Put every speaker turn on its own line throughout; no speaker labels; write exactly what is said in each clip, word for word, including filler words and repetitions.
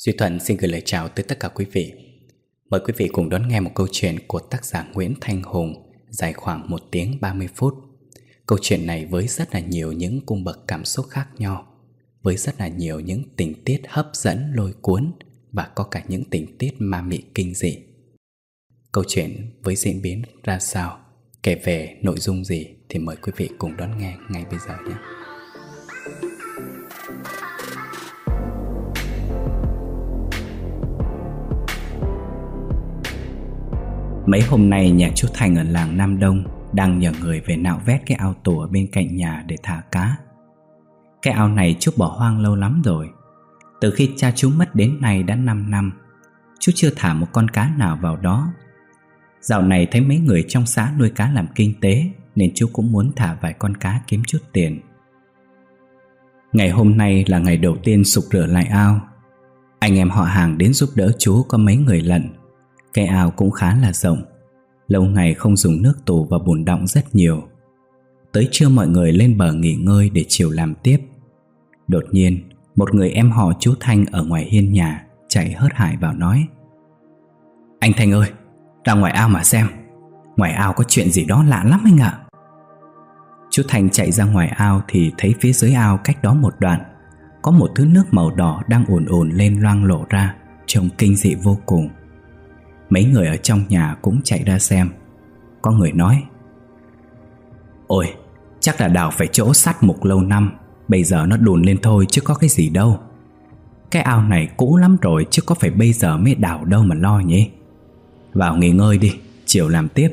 Duy Thuận xin gửi lời chào tới tất cả quý vị. Mời quý vị cùng đón nghe một câu chuyện của tác giả Nguyễn Thanh Hùng, dài khoảng một tiếng ba mươi phút. Câu chuyện này với rất là nhiều những cung bậc cảm xúc khác nhau, với rất là nhiều những tình tiết hấp dẫn lôi cuốn, và có cả những tình tiết ma mị kinh dị. Câu chuyện với diễn biến ra sao, kể về nội dung gì thì mời quý vị cùng đón nghe ngay bây giờ nhé. Mấy hôm nay nhà chú Thành ở làng Nam Đông đang nhờ người về nạo vét cái ao tù ở bên cạnh nhà để thả cá. Cái ao này chú bỏ hoang lâu lắm rồi. Từ khi cha chú mất đến nay đã năm năm, chú chưa thả một con cá nào vào đó. Dạo này thấy mấy người trong xã nuôi cá làm kinh tế, nên chú cũng muốn thả vài con cá kiếm chút tiền. Ngày hôm nay là ngày đầu tiên sục rửa lại ao. Anh em họ hàng đến giúp đỡ chú có mấy người lận. Cái ao cũng khá là rộng, lâu ngày không dùng nước tù và bùn đọng rất nhiều. Tới trưa mọi người lên bờ nghỉ ngơi để chiều làm tiếp. Đột nhiên một người em họ chú Thanh ở ngoài hiên nhà chạy hớt hải vào nói: "Anh Thanh ơi, ra ngoài ao mà xem. Ngoài ao có chuyện gì đó lạ lắm anh ạ." Chú Thanh chạy ra ngoài ao thì thấy phía dưới ao cách đó một đoạn có một thứ nước màu đỏ đang ồn ồn lên loang lổ ra, trông kinh dị vô cùng. Mấy người ở trong nhà cũng chạy ra xem. Có người nói: "Ôi, chắc là đào phải chỗ sắt mục lâu năm, bây giờ nó đùn lên thôi chứ có cái gì đâu. Cái ao này cũ lắm rồi chứ có phải bây giờ mới đào đâu mà lo nhỉ. Vào nghỉ ngơi đi, chiều làm tiếp."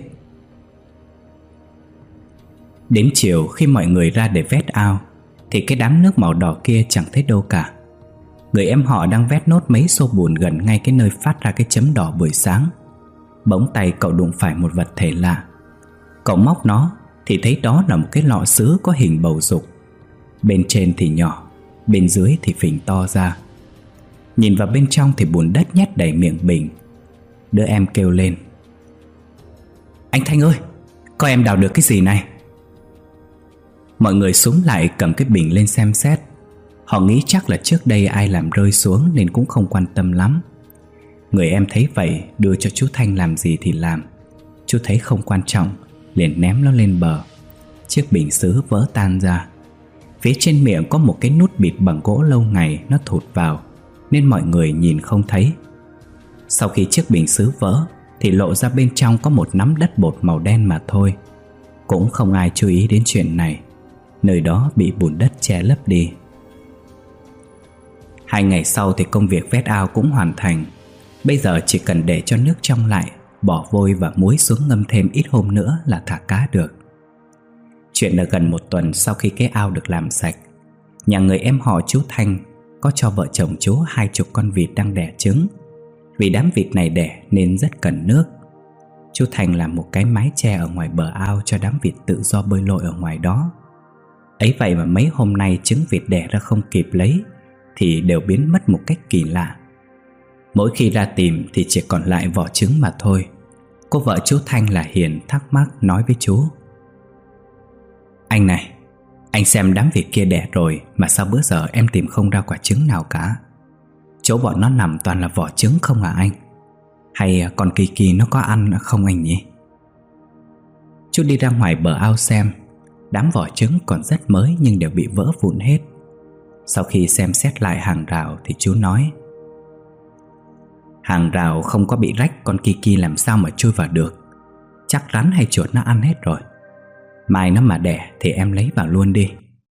Đến chiều khi mọi người ra để vét ao thì cái đám nước màu đỏ kia chẳng thấy đâu cả. Người em họ đang vét nốt mấy xô bùn gần ngay cái nơi phát ra cái chấm đỏ buổi sáng. Bỗng tay cậu đụng phải một vật thể lạ. Cậu móc nó thì thấy đó là một cái lọ sứ có hình bầu dục. Bên trên thì nhỏ, bên dưới thì phình to ra. Nhìn vào bên trong thì bùn đất nhét đầy miệng bình. Đứa em kêu lên: "Anh Thanh ơi, coi em đào được cái gì này." Mọi người xúm lại cầm cái bình lên xem xét. Họ nghĩ chắc là trước đây ai làm rơi xuống nên cũng không quan tâm lắm. Người em thấy vậy đưa cho chú Thanh làm gì thì làm. Chú thấy không quan trọng liền ném nó lên bờ. Chiếc bình sứ vỡ tan ra. Phía trên miệng có một cái nút bịt bằng gỗ lâu ngày nó thụt vào, nên mọi người nhìn không thấy. Sau khi chiếc bình sứ vỡ thì lộ ra bên trong có một nắm đất bột màu đen mà thôi. Cũng không ai chú ý đến chuyện này. Nơi đó bị bùn đất che lấp đi. Hai ngày sau thì công việc vét ao cũng hoàn thành. Bây giờ chỉ cần để cho nước trong lại, bỏ vôi và muối xuống ngâm thêm ít hôm nữa là thả cá được. Chuyện là gần một tuần sau khi cái ao được làm sạch, nhà người em họ chú Thanh có cho vợ chồng chú hai chục con vịt đang đẻ trứng. Vì đám vịt này đẻ nên rất cần nước. Chú Thanh làm một cái mái che ở ngoài bờ ao cho đám vịt tự do bơi lội ở ngoài đó. Ấy vậy mà mấy hôm nay trứng vịt đẻ ra không kịp lấy thì đều biến mất một cách kỳ lạ. Mỗi khi ra tìm thì chỉ còn lại vỏ trứng mà thôi. Cô vợ chú Thanh là Hiền thắc mắc nói với chú: "Anh này, anh xem đám vịt kia đẻ rồi mà sao bữa giờ em tìm không ra quả trứng nào cả? Chỗ bọn nó nằm toàn là vỏ trứng không à anh? Hay con kỳ kỳ nó có ăn không anh nhỉ?" Chú đi ra ngoài bờ ao xem. Đám vỏ trứng còn rất mới nhưng đều bị vỡ vụn hết. Sau khi xem xét lại hàng rào thì chú nói: "Hàng rào không có bị rách, con Kiki làm sao mà chui vào được. Chắc rắn hay chuột nó ăn hết rồi. Mai nó mà đẻ thì em lấy vào luôn đi."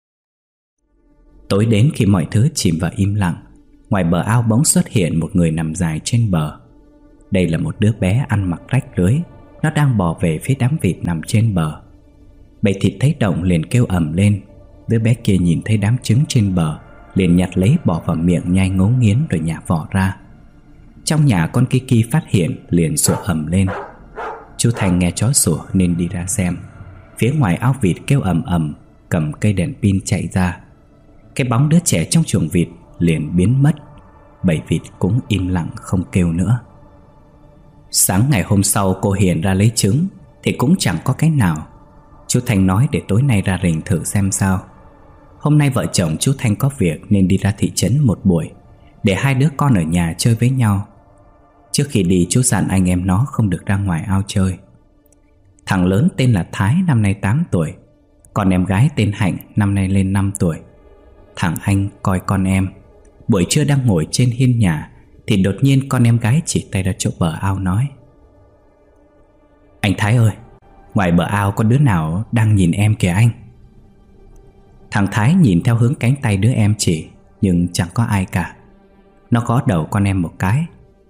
Tối đến khi mọi thứ chìm vào im lặng, ngoài bờ ao bỗng xuất hiện một người nằm dài trên bờ. Đây là một đứa bé ăn mặc rách rưới. Nó đang bò về phía đám vịt nằm trên bờ. Bầy thịt thấy động liền kêu ầm lên. Đứa bé kia nhìn thấy đám trứng trên bờ liền nhặt lấy bỏ vào miệng nhai ngấu nghiến rồi nhả vỏ ra. Trong nhà con Kiki phát hiện liền sủa ầm lên. Chú Thành nghe chó sủa nên đi ra xem. Phía ngoài ao vịt kêu ầm ầm, cầm cây đèn pin chạy ra. Cái bóng đứa trẻ trong chuồng vịt liền biến mất. Bầy vịt cũng im lặng không kêu nữa. Sáng ngày hôm sau cô Hiền ra lấy trứng thì cũng chẳng có cái nào. Chú Thành nói để tối nay ra rình thử xem sao. Hôm nay vợ chồng chú Thanh có việc nên đi ra thị trấn một buổi. để hai đứa con ở nhà chơi với nhau. Trước khi đi chú dặn anh em nó không được ra ngoài ao chơi. Thằng lớn tên là Thái, năm nay tám tuổi. Còn em gái tên Hạnh, năm nay lên năm tuổi. Thằng anh coi con em. Buổi trưa đang ngồi trên hiên nhà thì đột nhiên con em gái chỉ tay ra chỗ bờ ao nói: "Anh Thái ơi, ngoài bờ ao có đứa nào đang nhìn em kìa anh." Thằng Thái nhìn theo hướng cánh tay đứa em chỉ, nhưng chẳng có ai cả. Nó gõ đầu con em một cái: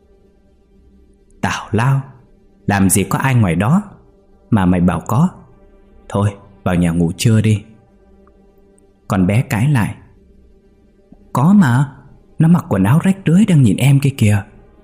"Tào lao, làm gì có ai ngoài đó mà mày bảo có. Thôi vào nhà ngủ trưa đi." Con bé cãi lại: "Có mà, nó mặc quần áo rách rưới đang nhìn em kia kìa."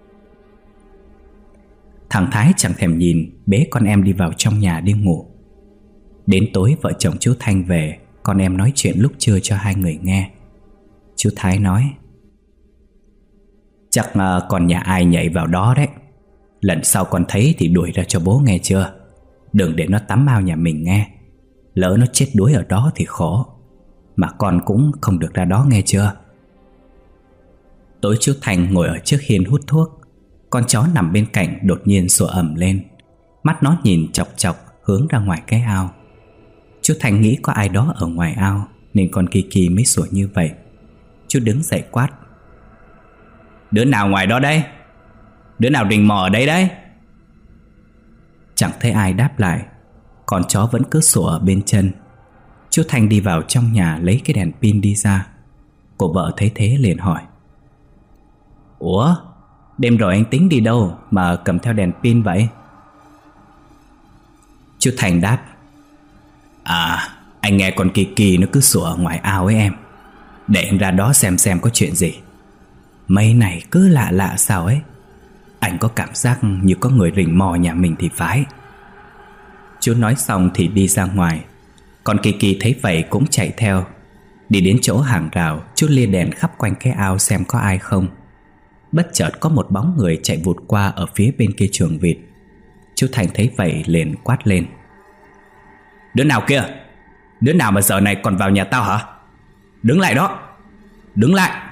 Thằng Thái chẳng thèm nhìn, bế con em đi vào trong nhà đi ngủ. Đến tối vợ chồng chú Thanh về, con em nói chuyện lúc trưa cho hai người nghe. Chú Thái nói: "Chắc uh, còn nhà ai nhảy vào đó đấy. Lần sau con thấy thì đuổi ra cho bố nghe chưa. Đừng để nó tắm ao nhà mình nghe. Lỡ nó chết đuối ở đó thì khổ. Mà con cũng không được ra đó nghe chưa." Tối chú Thành ngồi ở trước hiên hút thuốc. Con chó nằm bên cạnh đột nhiên sủa ầm lên. Mắt nó nhìn chọc chọc hướng ra ngoài cái ao. Chú Thành nghĩ có ai đó ở ngoài ao nên con Kiki mới sủa như vậy. Chú đứng dậy quát: "Đứa nào ngoài đó đấy? Đứa nào rình mò ở đây đấy?" Chẳng thấy ai đáp lại. Con chó vẫn cứ sủa ở bên chân. Chú Thành đi vào trong nhà lấy cái đèn pin đi ra. Cô vợ thấy thế liền hỏi: "Ủa, đêm rồi anh tính đi đâu mà cầm theo đèn pin vậy?" Chú Thành đáp: "À, anh nghe con Kiki nó cứ sủa ở ngoài ao ấy em. Để anh ra đó xem xem có chuyện gì. Mấy này cứ lạ lạ sao ấy. Anh có cảm giác như có người rình mò nhà mình thì phải." Chú nói xong thì đi ra ngoài. Còn Kiki thấy vậy cũng chạy theo. Đi đến chỗ hàng rào, chú lia đèn khắp quanh cái ao xem có ai không. Bất chợt có một bóng người chạy vụt qua ở phía bên kia chuồng vịt. Chú Thành thấy vậy liền quát lên: "Đứa nào kia? Đứa nào mà giờ này còn vào nhà tao hả? Đứng lại đó! Đứng lại!"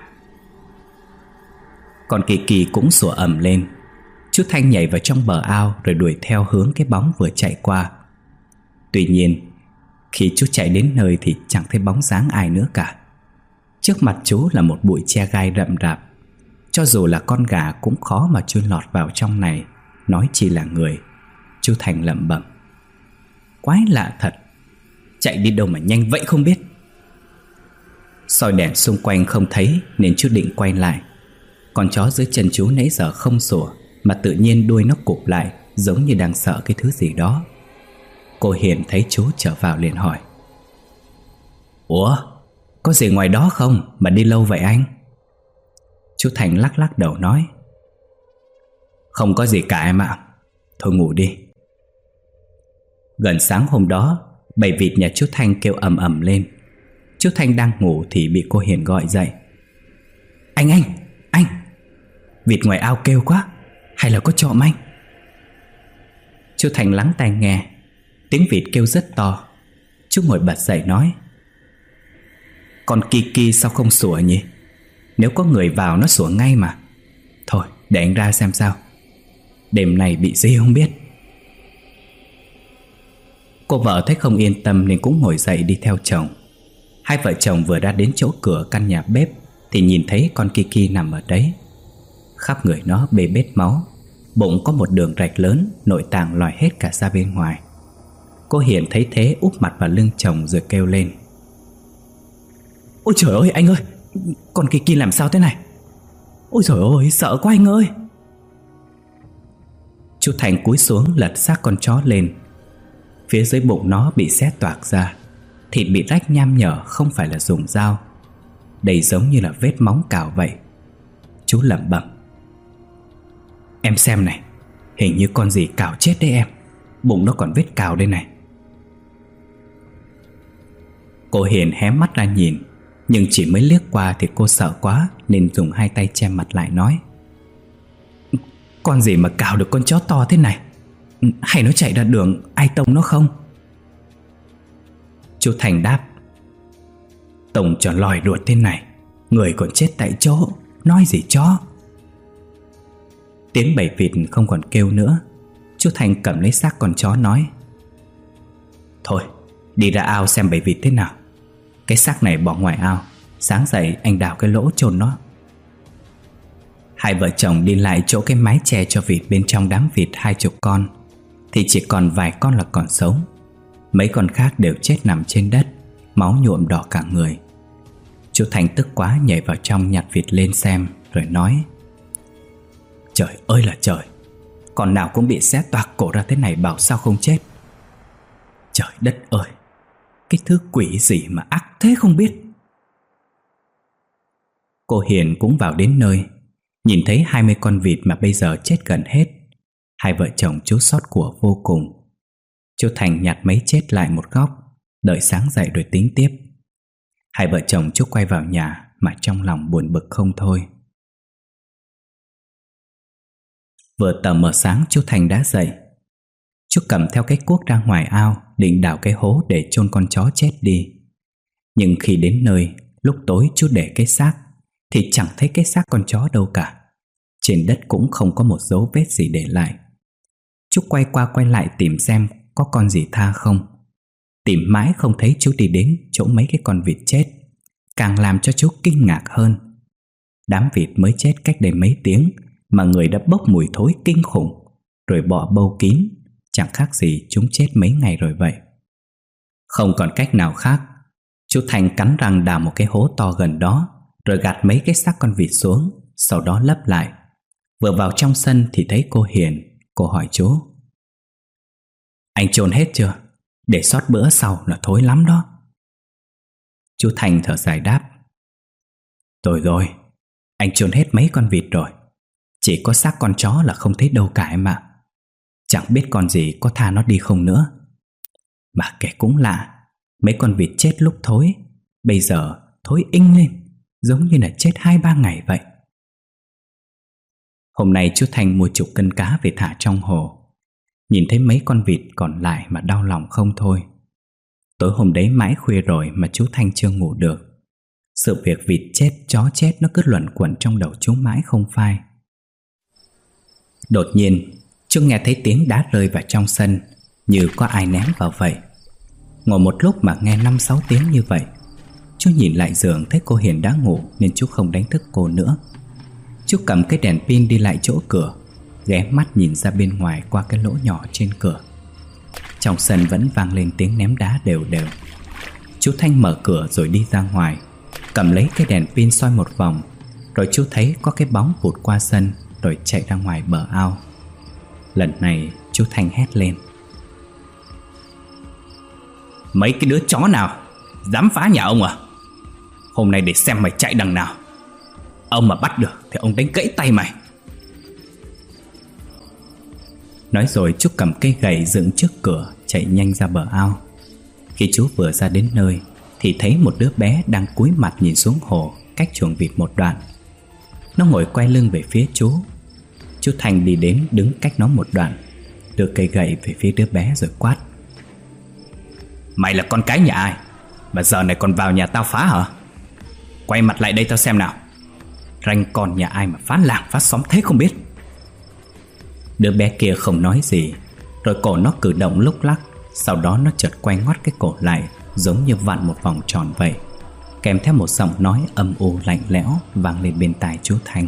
Còn Kiki cũng sủa ầm lên. Chú Thanh nhảy vào trong bờ ao rồi đuổi theo hướng cái bóng vừa chạy qua. Tuy nhiên, khi chú chạy đến nơi thì chẳng thấy bóng dáng ai nữa cả. Trước mặt chú là một bụi tre gai rậm rạp. Cho dù là con gà cũng khó mà chui lọt vào trong này, nói chi là người. Chú Thành lẩm bẩm: "Quái lạ thật, chạy đi đâu mà nhanh vậy không biết." Soi đèn xung quanh không thấy nên chú định quay lại. Con chó dưới chân chú nãy giờ không sủa, mà tự nhiên đuôi nó cụp lại, giống như đang sợ cái thứ gì đó. Cô Hiền thấy chú trở vào liền hỏi: "Ủa, có gì ngoài đó không mà đi lâu vậy anh?" Chú Thành lắc lắc đầu nói: "Không có gì cả em ạ. Thôi ngủ đi." Gần sáng hôm đó, bầy vịt nhà chú Thành kêu ầm ầm lên. Chú Thành đang ngủ thì bị cô Hiền gọi dậy: Anh anh, anh vịt ngoài ao kêu quá, hay là có trộm anh?" Chú Thành lắng tai nghe. Tiếng vịt kêu rất to. Chú ngồi bật dậy nói: "Con Kiki sao không sủa nhỉ? Nếu có người vào nó sủa ngay mà. Thôi để anh ra xem sao. Đêm nay bị gì không biết." Cô vợ thấy không yên tâm nên cũng ngồi dậy đi theo chồng. Hai vợ chồng vừa ra đến chỗ cửa căn nhà bếp thì nhìn thấy con Kiki nằm ở đấy. Khắp người nó bê bết máu, bụng có một đường rạch lớn, nội tạng lòi hết cả ra bên ngoài. Cô Hiền thấy thế úp mặt vào lưng chồng rồi kêu lên: "Ôi trời ơi anh ơi, con Kiki làm sao thế này? Ôi trời ơi, sợ quá anh ơi!" Chú Thành cúi xuống lật xác con chó lên. Phía dưới bụng nó bị xé toạc ra, thịt bị rách nham nhở, không phải là dùng dao. Đây giống như là vết móng cào vậy. Chú lẩm bẩm: "Em xem này, hình như con gì cào chết đấy em. Bụng nó còn vết cào đây này." Cô Hiền hé mắt ra nhìn, nhưng chỉ mới liếc qua thì cô sợ quá nên dùng hai tay che mặt lại nói: "Con gì mà cào được con chó to thế này? Hay nó chạy ra đường ai tông nó không?" Chú Thành đáp: "Tông cho lòi ruột thế này, người còn chết tại chỗ nói gì chó. Tiếng bầy vịt không còn kêu nữa. Chú Thành cầm lấy xác con chó nói: Thôi, đi ra ao xem bầy vịt thế nào. Cái xác này bỏ ngoài ao, sáng dậy anh đào cái lỗ chôn nó. Hai vợ chồng đi lại chỗ cái mái che cho vịt bên trong đám vịt hai chục con, thì chỉ còn vài con là còn sống. Mấy con khác đều chết nằm trên đất, máu nhuộm đỏ cả người. Chú Thành tức quá nhảy vào trong nhặt vịt lên xem, rồi nói: Trời ơi là trời, con nào cũng bị xé toạc cổ ra thế này, bảo sao không chết. Trời đất ơi, cái thứ quỷ gì mà ác thế không biết. Cô Hiền cũng vào đến nơi, nhìn thấy hai mươi con vịt mà bây giờ chết gần hết. Hai vợ chồng chú xót của vô cùng. Chú Thành nhặt mấy chết lại một góc, đợi sáng dậy rồi tính tiếp. Hai vợ chồng chú quay vào nhà mà trong lòng buồn bực không thôi. Vừa tờ mờ sáng chú Thành đã dậy. Chú cầm theo cái cuốc ra ngoài ao, định đào cái hố để chôn con chó chết đi. Nhưng khi đến nơi, lúc tối chú để cái xác, thì chẳng thấy cái xác con chó đâu cả. Trên đất cũng không có một dấu vết gì để lại. Chú quay qua quay lại tìm xem có con gì tha không. Tìm mãi không thấy chú đi đến chỗ mấy cái con vịt chết, càng làm cho chú kinh ngạc hơn. Đám vịt mới chết cách đây mấy tiếng mà người đã bốc mùi thối kinh khủng, rồi bỏ bâu kín, chẳng khác gì chúng chết mấy ngày rồi vậy. Không còn cách nào khác, chú Thành cắn răng đào một cái hố to gần đó, rồi gạt mấy cái xác con vịt xuống, sau đó lấp lại. Vừa vào trong sân thì thấy cô Hiền. Cô hỏi chú: Anh chôn hết chưa? Để sót bữa sau là thối lắm đó. Chú Thành thở dài đáp: Rồi rồi, anh chôn hết mấy con vịt rồi, chỉ có xác con chó là không thấy đâu cả em ạ. Chẳng biết con gì có tha nó đi không nữa. Mà kể cũng lạ, mấy con vịt chết lúc thối, bây giờ thối inh lên, giống như là chết hai ba ngày vậy. Hôm nay chú Thành mua chục cân cá về thả trong hồ. Nhìn thấy mấy con vịt còn lại mà đau lòng không thôi. Tối hôm đấy mãi khuya rồi mà chú Thành chưa ngủ được. Sự việc vịt chết, chó chết nó cứ luẩn quẩn trong đầu chú mãi không phai. Đột nhiên chú nghe thấy tiếng đá rơi vào trong sân, như có ai ném vào vậy. Ngồi một lúc mà nghe năm sáu tiếng như vậy. Chú nhìn lại giường thấy cô Hiền đã ngủ, nên chú không đánh thức cô nữa. Chú cầm cái đèn pin đi lại chỗ cửa, ghé mắt nhìn ra bên ngoài qua cái lỗ nhỏ trên cửa. Trong sân vẫn vang lên tiếng ném đá đều đều. Chú Thanh mở cửa rồi đi ra ngoài, cầm lấy cái đèn pin soi một vòng. Rồi chú thấy có cái bóng vụt qua sân, rồi chạy ra ngoài bờ ao. Lần này chú Thanh hét lên: Mấy cái đứa chó nào dám phá nhà ông à? Hôm nay để xem mày chạy đằng nào. Ông mà bắt được thì ông đánh gãy tay mày. Nói rồi chú cầm cây gậy dựng trước cửa, chạy nhanh ra bờ ao. Khi chú vừa ra đến nơi thì thấy một đứa bé đang cúi mặt nhìn xuống hồ, cách chuồng vịt một đoạn. Nó ngồi quay lưng về phía chú. Chú Thành đi đến đứng cách nó một đoạn, đưa cây gậy về phía đứa bé rồi quát: Mày là con cái nhà ai mà giờ này còn vào nhà tao phá hả? Quay mặt lại đây tao xem nào. Ranh con nhà ai mà phá làng phá xóm thế không biết. Đứa bé kia không nói gì, rồi cổ nó cử động lúc lắc. Sau đó nó chợt quay ngoắt cái cổ lại, giống như vặn một vòng tròn vậy, kèm theo một giọng nói âm u lạnh lẽo vang lên bên tai chú Thanh: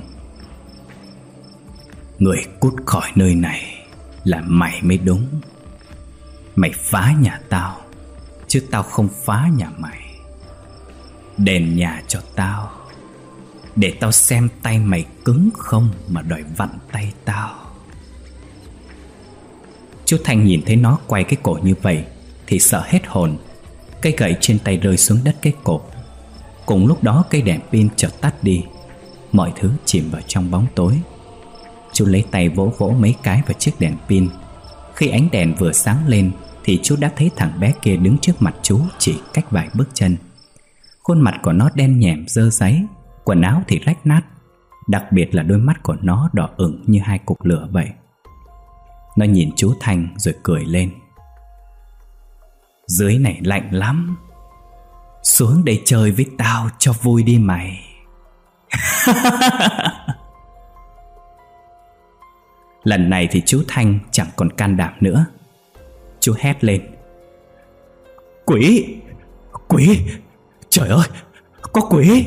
Người cút khỏi nơi này là mày mới đúng. Mày phá nhà tao, chứ tao không phá nhà mày. Đền nhà cho tao, để tao xem tay mày cứng không mà đòi vặn tay tao. Chú Thanh nhìn thấy nó quay cái cổ như vậy thì sợ hết hồn. Cây gậy trên tay rơi xuống đất cái cột. Cùng lúc đó cây đèn pin chợt tắt đi. Mọi thứ chìm vào trong bóng tối. Chú lấy tay vỗ vỗ mấy cái vào chiếc đèn pin. Khi ánh đèn vừa sáng lên thì chú đã thấy thằng bé kia đứng trước mặt chú, chỉ cách vài bước chân. Khuôn mặt của nó đen nhẻm dơ dáy, quần áo thì rách nát, đặc biệt là đôi mắt của nó đỏ ửng như hai cục lửa vậy. Nó nhìn chú Thành rồi cười lên: Dưới này lạnh lắm, xuống đây chơi với tao cho vui đi mày. Lần này thì chú Thanh chẳng còn can đảm nữa. Chú hét lên: Quỷ! Quỷ! Trời ơi! Có quỷ!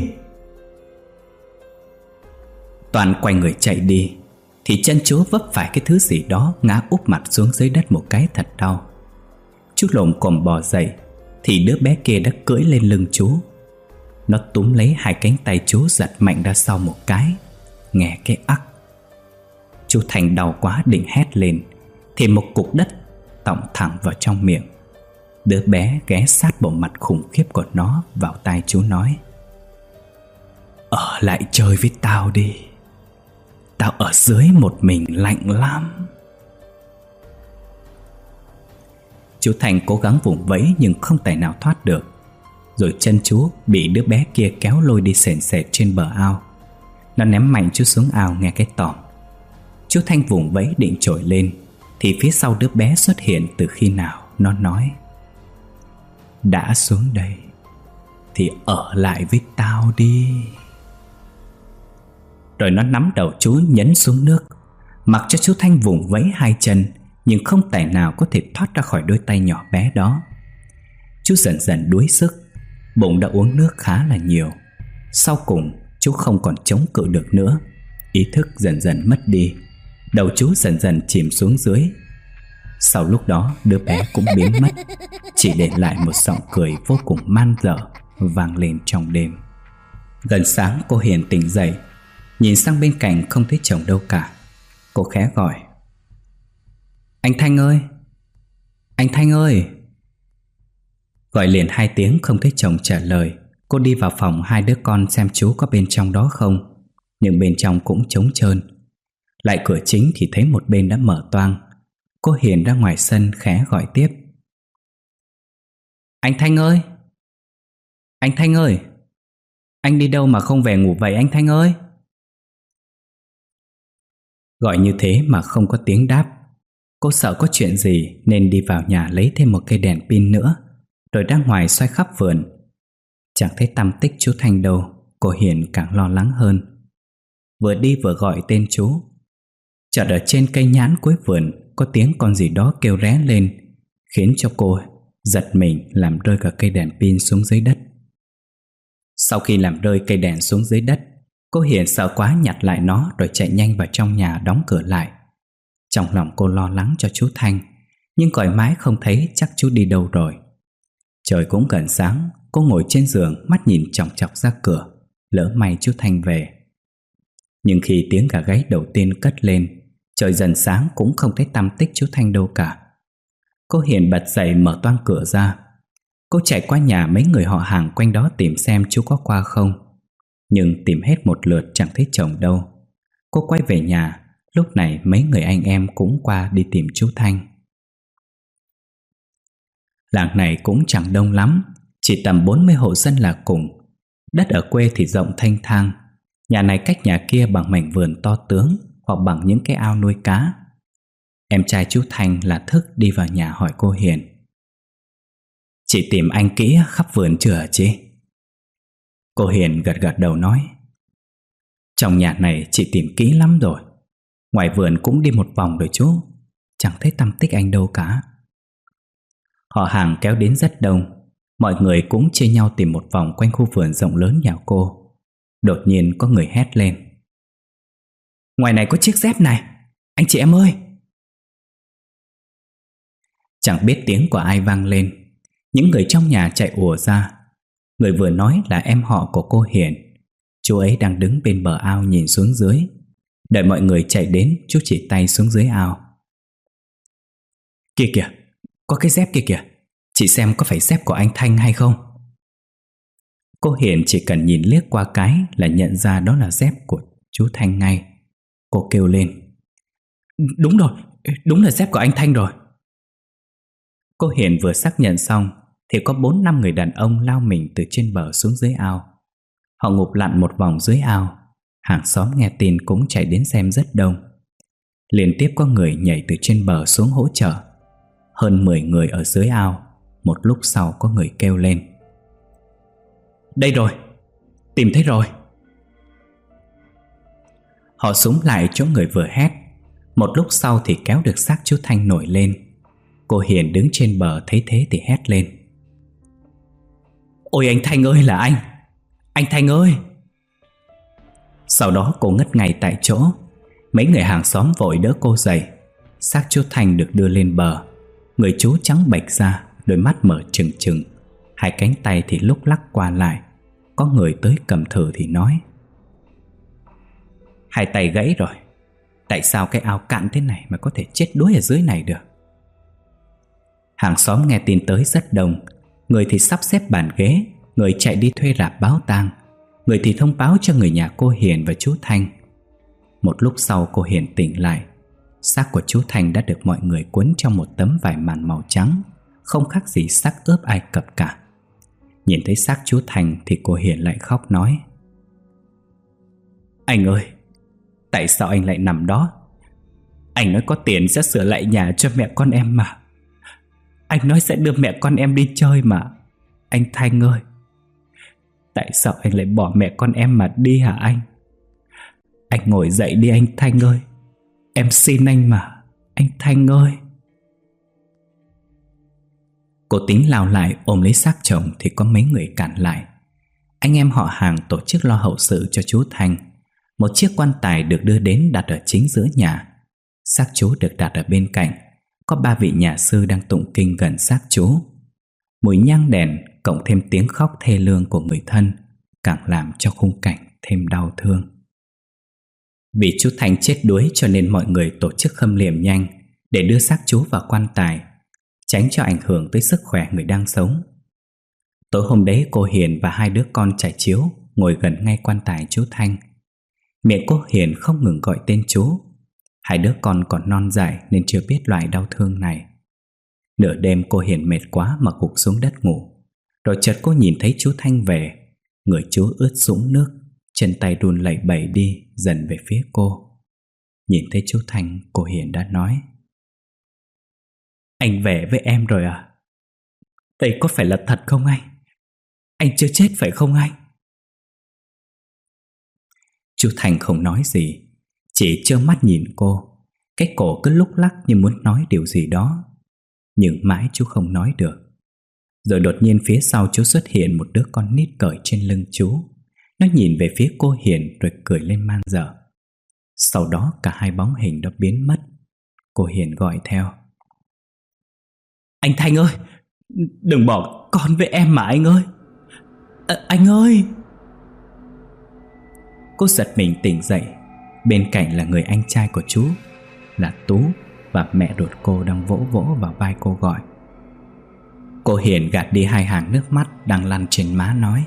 Toàn quay người chạy đi thì chân chú vấp phải cái thứ gì đó, ngã úp mặt xuống dưới đất một cái thật đau. Chú lồm cồm bò dậy thì đứa bé kia đã cưỡi lên lưng chú. Nó túm lấy hai cánh tay chú, giật mạnh ra sau một cái, nghe cái ắc. Chú Thành đau quá định hét lên thì một cục đất tọng thẳng vào trong miệng. Đứa bé ghé sát bộ mặt khủng khiếp của nó vào tai chú nói: Ở lại chơi với tao đi, tao ở dưới một mình lạnh lắm. Chú Thành cố gắng vùng vẫy nhưng không tài nào thoát được. Rồi chân chú bị đứa bé kia kéo lôi đi sền sệt trên bờ ao. Nó ném mạnh chú xuống ao nghe cái tỏm. Chú Thanh vùng vẫy định trồi lên thì phía sau đứa bé xuất hiện từ khi nào. Nó nói: Đã xuống đây thì ở lại với tao đi. Rồi nó nắm đầu chú nhấn xuống nước, mặc cho chú Thanh vùng vẫy hai chân nhưng không tài nào có thể thoát ra khỏi đôi tay nhỏ bé đó. Chú dần dần đuối sức, bụng đã uống nước khá là nhiều. Sau cùng chú không còn chống cự được nữa, ý thức dần dần mất đi, đầu chú dần dần chìm xuống dưới. Sau lúc đó đứa bé cũng biến mất, chỉ để lại một giọng cười vô cùng man dở vang lên trong đêm. Gần sáng cô Hiền tỉnh dậy, nhìn sang bên cạnh không thấy chồng đâu cả. Cô khẽ gọi: Anh Thanh ơi! Anh Thanh ơi! Gọi liền hai tiếng không thấy chồng trả lời. Cô đi vào phòng hai đứa con xem chú có bên trong đó không, nhưng bên trong cũng trống trơn. Lại cửa chính thì thấy một bên đã mở toang. Cô Hiền ra ngoài sân khẽ gọi tiếp: Anh Thanh ơi! Anh Thanh ơi! Anh đi đâu mà không về ngủ vậy anh Thanh ơi? Gọi như thế mà không có tiếng đáp. Cô sợ có chuyện gì nên đi vào nhà lấy thêm một cây đèn pin nữa, rồi ra ngoài xoay khắp vườn. Chẳng thấy tăm tích chú Thanh đâu. Cô Hiền càng lo lắng hơn. Vừa đi vừa gọi tên chú. Chợt ở trên cây nhãn cuối vườn có tiếng con gì đó kêu ré lên, khiến cho cô giật mình làm rơi cả cây đèn pin xuống dưới đất. Sau khi làm rơi cây đèn xuống dưới đất, cô Hiền sợ quá nhặt lại nó rồi chạy nhanh vào trong nhà đóng cửa lại. Trong lòng cô lo lắng cho chú Thanh, nhưng gọi mãi không thấy chắc chú đi đâu rồi. Trời cũng gần sáng, cô ngồi trên giường mắt nhìn chòng chọc ra cửa, lỡ may chú Thanh về. Nhưng khi tiếng gà gáy đầu tiên cất lên, trời dần sáng cũng không thấy tăm tích chú Thanh đâu cả. Cô Hiền bật dậy mở toang cửa ra. Cô chạy qua nhà mấy người họ hàng quanh đó tìm xem chú có qua không, nhưng tìm hết một lượt chẳng thấy chồng đâu. Cô quay về nhà. Lúc này mấy người anh em cũng qua đi tìm chú Thanh. Làng này cũng chẳng đông lắm, chỉ tầm bốn mươi hộ dân là cùng. Đất ở quê thì rộng thênh thang. Nhà này cách nhà kia bằng mảnh vườn to tướng, hoặc bằng những cái ao nuôi cá. Em trai chú Thanh là Thức đi vào nhà hỏi cô Hiền: Chị tìm anh kỹ khắp vườn chưa hả chị? Cô Hiền gật gật đầu nói: Trong nhà này chị tìm kỹ lắm rồi. Ngoài vườn cũng đi một vòng rồi chú, chẳng thấy tăm tích anh đâu cả. Họ hàng kéo đến rất đông. Mọi người cũng chia nhau tìm một vòng quanh khu vườn rộng lớn nhà cô. Đột nhiên có người hét lên: Ngoài này có chiếc dép này, anh chị em ơi! Chẳng biết tiếng của ai vang lên. Những người trong nhà chạy ùa ra. Người vừa nói là em họ của cô Hiền. Chú ấy đang đứng bên bờ ao nhìn xuống dưới. Đợi mọi người chạy đến, chú chỉ tay xuống dưới ao: Kìa kìa, có cái dép kia kìa, chị xem có phải dép của anh Thanh hay không? Cô Hiền chỉ cần nhìn liếc qua cái là nhận ra đó là dép của chú Thanh ngay. Cô kêu lên: Đúng rồi, đúng là dép của anh Thanh rồi. Cô Hiền vừa xác nhận xong thì có bốn năm người đàn ông lao mình từ trên bờ xuống dưới ao. Họ ngụp lặn một vòng dưới ao. Hàng xóm nghe tin cũng chạy đến xem rất đông. Liên tiếp có người nhảy từ trên bờ xuống hỗ trợ. Hơn mười người ở dưới ao. Một lúc sau có người kêu lên: Đây rồi, tìm thấy rồi. Họ xúm lại chỗ người vừa hét. Một lúc sau thì kéo được xác chú Thanh nổi lên. Cô Hiền đứng trên bờ thấy thế thì hét lên: Ôi anh Thanh ơi, là anh! Anh Thanh ơi! Sau đó cô ngất ngay tại chỗ. Mấy người hàng xóm vội đỡ cô dậy. Xác chú Thanh được đưa lên bờ. Người chú trắng bệch ra, đôi mắt mở trừng trừng, hai cánh tay thì lúc lắc qua lại. Có người tới cầm thử thì nói: Hai tay gãy rồi. Tại sao cái ao cạn thế này mà có thể chết đuối ở dưới này được? Hàng xóm nghe tin tới rất đông. Người thì sắp xếp bàn ghế, người chạy đi thuê rạp báo tang, người thì thông báo cho người nhà cô Hiền và chú Thanh. Một lúc sau cô Hiền tỉnh lại. Xác của chú Thanh đã được mọi người cuốn trong một tấm vải màn màu trắng, không khác gì xác ướp Ai Cập cả. Nhìn thấy xác chú Thanh thì cô Hiền lại khóc nói: Anh ơi, tại sao anh lại nằm đó? Anh nói có tiền sẽ sửa lại nhà cho mẹ con em mà. Anh nói sẽ đưa mẹ con em đi chơi mà. Anh Thanh ơi, tại sao anh lại bỏ mẹ con em mà đi hả anh? Anh ngồi dậy đi anh Thanh ơi. Em xin anh mà, anh Thanh ơi. Cô tính lao lại ôm lấy xác chồng thì có mấy người cản lại. Anh em họ hàng tổ chức lo hậu sự cho chú Thanh. Một chiếc quan tài được đưa đến đặt ở chính giữa nhà. Xác chú được đặt ở bên cạnh. Có ba vị nhà sư đang tụng kinh gần xác chú. Mùi nhang đèn cộng thêm tiếng khóc thê lương của người thân càng làm cho khung cảnh thêm đau thương. Vì chú Thanh chết đuối cho nên mọi người tổ chức khâm liệm nhanh để đưa xác chú vào quan tài, tránh cho ảnh hưởng tới sức khỏe người đang sống. Tối hôm đấy cô Hiền và hai đứa con trải chiếu ngồi gần ngay quan tài chú Thanh. Miệng cô Hiền không ngừng gọi tên chú. Hai đứa con còn non dại nên chưa biết loại đau thương này. Nửa đêm cô Hiền mệt quá mà gục xuống đất ngủ. Rồi chợt cô nhìn thấy chú Thanh về. Người chú ướt sũng nước, chân tay run lẩy bẩy đi dần về phía cô. Nhìn thấy chú Thanh, cô Hiền đã nói: Anh về với em rồi à? Đây có phải là thật không anh? Anh chưa chết phải không anh? Chú Thanh không nói gì, chỉ trơ mắt nhìn cô. Cái cổ cứ lúc lắc như muốn nói điều gì đó, nhưng mãi chú không nói được. Rồi đột nhiên phía sau chú xuất hiện một đứa con nít cởi trên lưng chú. Nó nhìn về phía cô Hiền rồi cười lên man dợ. Sau đó cả hai bóng hình đó biến mất. Cô Hiền gọi theo: Anh Thanh ơi, đừng bỏ con với em mà anh ơi. À, anh ơi! Cô giật mình tỉnh dậy. Bên cạnh là người anh trai của chú, là Tú, và mẹ ruột cô đang vỗ vỗ vào vai cô gọi. Cô Hiền gạt đi hai hàng nước mắt đang lăn trên má nói: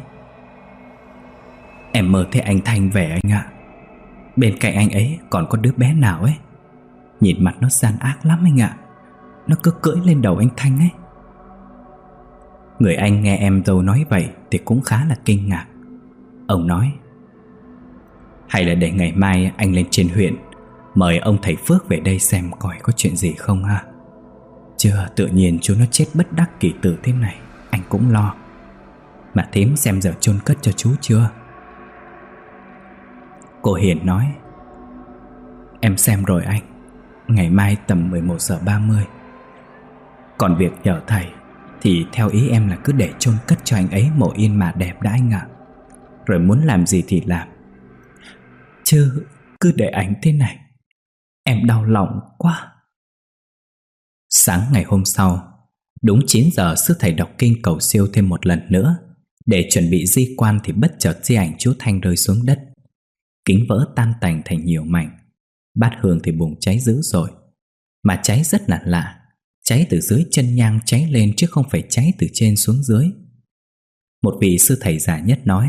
Em mơ thấy anh Thanh về anh ạ. Bên cạnh anh ấy còn có đứa bé nào ấy. Nhìn mặt nó gian ác lắm anh ạ. Nó cứ cưỡi lên đầu anh Thanh ấy. Người anh nghe em dâu nói vậy thì cũng khá là kinh ngạc. Ông nói: Hay là để ngày mai anh lên trên huyện mời ông thầy Phước về đây xem coi có chuyện gì không ha. Chưa tự nhiên chú nó chết bất đắc kỳ tử thế này, anh cũng lo. Mà thím xem giờ chôn cất cho chú chưa? Cô Hiền nói: Em xem rồi anh. Ngày mai tầm mười một giờ ba mươi. Còn việc nhờ thầy thì theo ý em là cứ để chôn cất cho anh ấy mộ yên mà đẹp đã anh ạ. Rồi muốn làm gì thì làm, chứ cứ để ảnh thế này em đau lòng quá. Sáng ngày hôm sau, đúng chín giờ sư thầy đọc kinh cầu siêu thêm một lần nữa. Để chuẩn bị di quan thì bất chợt di ảnh chú Thanh rơi xuống đất. Kính vỡ tan tành thành nhiều mảnh. Bát hương thì bùng cháy dữ dội. Mà cháy rất là lạ. Cháy từ dưới chân nhang cháy lên chứ không phải cháy từ trên xuống dưới. Một vị sư thầy già nhất nói: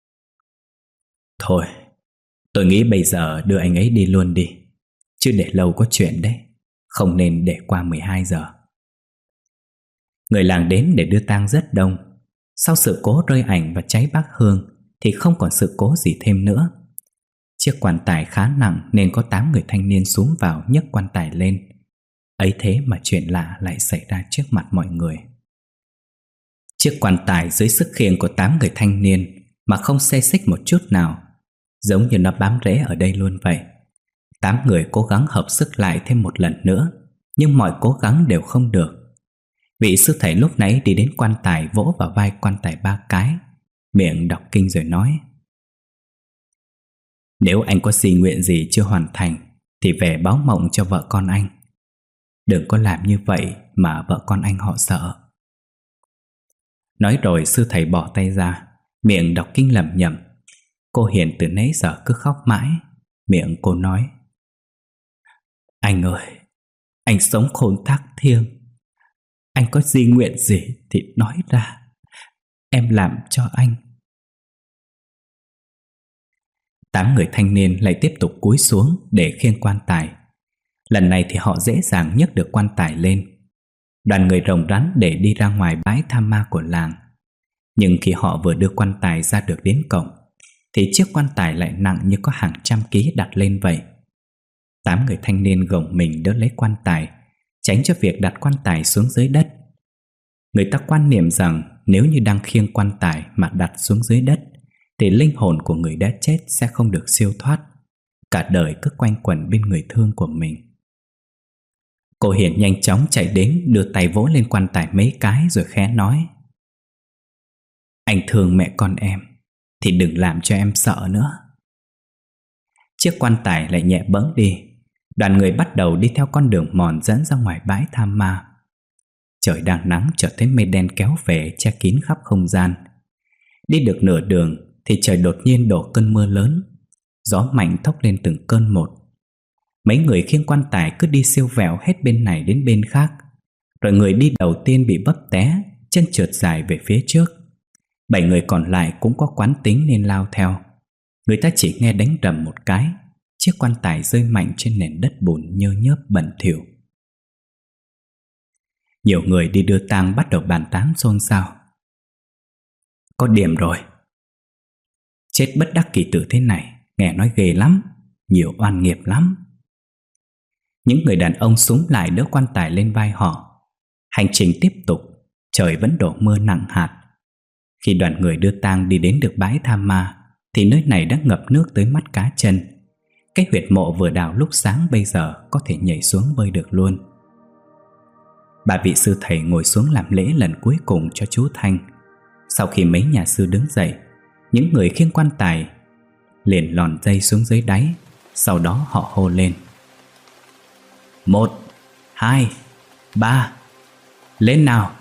Thôi, tôi nghĩ bây giờ đưa anh ấy đi luôn đi, chứ để lâu có chuyện đấy. Không nên để qua mười hai giờ. Người làng đến để đưa tang rất đông. Sau sự cố rơi ảnh và cháy bát hương thì không còn sự cố gì thêm nữa. Chiếc quan tài khá nặng nên có tám người thanh niên xuống vào nhấc quan tài lên. Ấy thế mà chuyện lạ lại xảy ra trước mặt mọi người. Chiếc quan tài dưới sức khiêng của tám người thanh niên mà không xê xích một chút nào, giống như nó bám rễ ở đây luôn vậy. Tám người cố gắng hợp sức lại thêm một lần nữa, nhưng mọi cố gắng đều không được. Vị sư thầy lúc nãy đi đến quan tài, vỗ vào vai quan tài ba cái, miệng đọc kinh rồi nói: Nếu anh có xin nguyện gì chưa hoàn thành thì về báo mộng cho vợ con anh. Đừng có làm như vậy mà vợ con anh họ sợ. Nói rồi sư thầy bỏ tay ra, miệng đọc kinh lẩm nhẩm. Cô Hiền từ nãy giờ cứ khóc mãi. Miệng cô nói: Anh ơi, anh sống khôn thác thiêng, anh có di nguyện gì thì nói ra, em làm cho anh. Tám người thanh niên lại tiếp tục cúi xuống để khiêng quan tài. Lần này thì họ dễ dàng nhấc được quan tài lên. Đoàn người rồng rắn để đi ra ngoài bãi tha ma của làng. Nhưng khi họ vừa đưa quan tài ra được đến cổng thì chiếc quan tài lại nặng như có hàng trăm ký đặt lên vậy. Tám người thanh niên gồng mình đỡ lấy quan tài, tránh cho việc đặt quan tài xuống dưới đất. Người ta quan niệm rằng nếu như đang khiêng quan tài mà đặt xuống dưới đất thì linh hồn của người đã chết sẽ không được siêu thoát, cả đời cứ quanh quẩn bên người thương của mình. Cô Hiền nhanh chóng chạy đến, đưa tay vỗ lên quan tài mấy cái rồi khẽ nói: Anh thương mẹ con em thì đừng làm cho em sợ nữa. Chiếc quan tài lại nhẹ bẫng đi. Đoàn người bắt đầu đi theo con đường mòn dẫn ra ngoài bãi tha ma. Trời đang nắng, chợt thấy mây đen kéo về che kín khắp không gian. Đi được nửa đường thì trời đột nhiên đổ cơn mưa lớn. Gió mạnh thốc lên từng cơn một. Mấy người khiêng quan tài cứ đi siêu vẹo hết bên này đến bên khác. Rồi người đi đầu tiên bị vấp té, chân trượt dài về phía trước. Bảy người còn lại cũng có quán tính nên lao theo. Người ta chỉ nghe đánh rầm một cái, chiếc quan tài rơi mạnh trên nền đất bùn nhơ nhớp bẩn thỉu. Nhiều người đi đưa tang bắt đầu bàn tán xôn xao: Có điểm rồi, chết bất đắc kỳ tử thế này, nghe nói ghê lắm, nhiều oan nghiệp lắm. Những người đàn ông xúm lại đỡ quan tài lên vai họ. Hành trình tiếp tục, trời vẫn đổ mưa nặng hạt. Khi đoàn người đưa tang đi đến được bãi tha ma thì nơi này đã ngập nước tới mắt cá chân. Cái huyệt mộ vừa đào lúc sáng bây giờ có thể nhảy xuống bơi được luôn. Ba vị sư thầy ngồi xuống làm lễ lần cuối cùng cho chú Thanh. Sau khi mấy nhà sư đứng dậy, những người khiêng quan tài liền lòn dây xuống dưới đáy. Sau đó họ hô lên: Một, hai, ba, lên nào!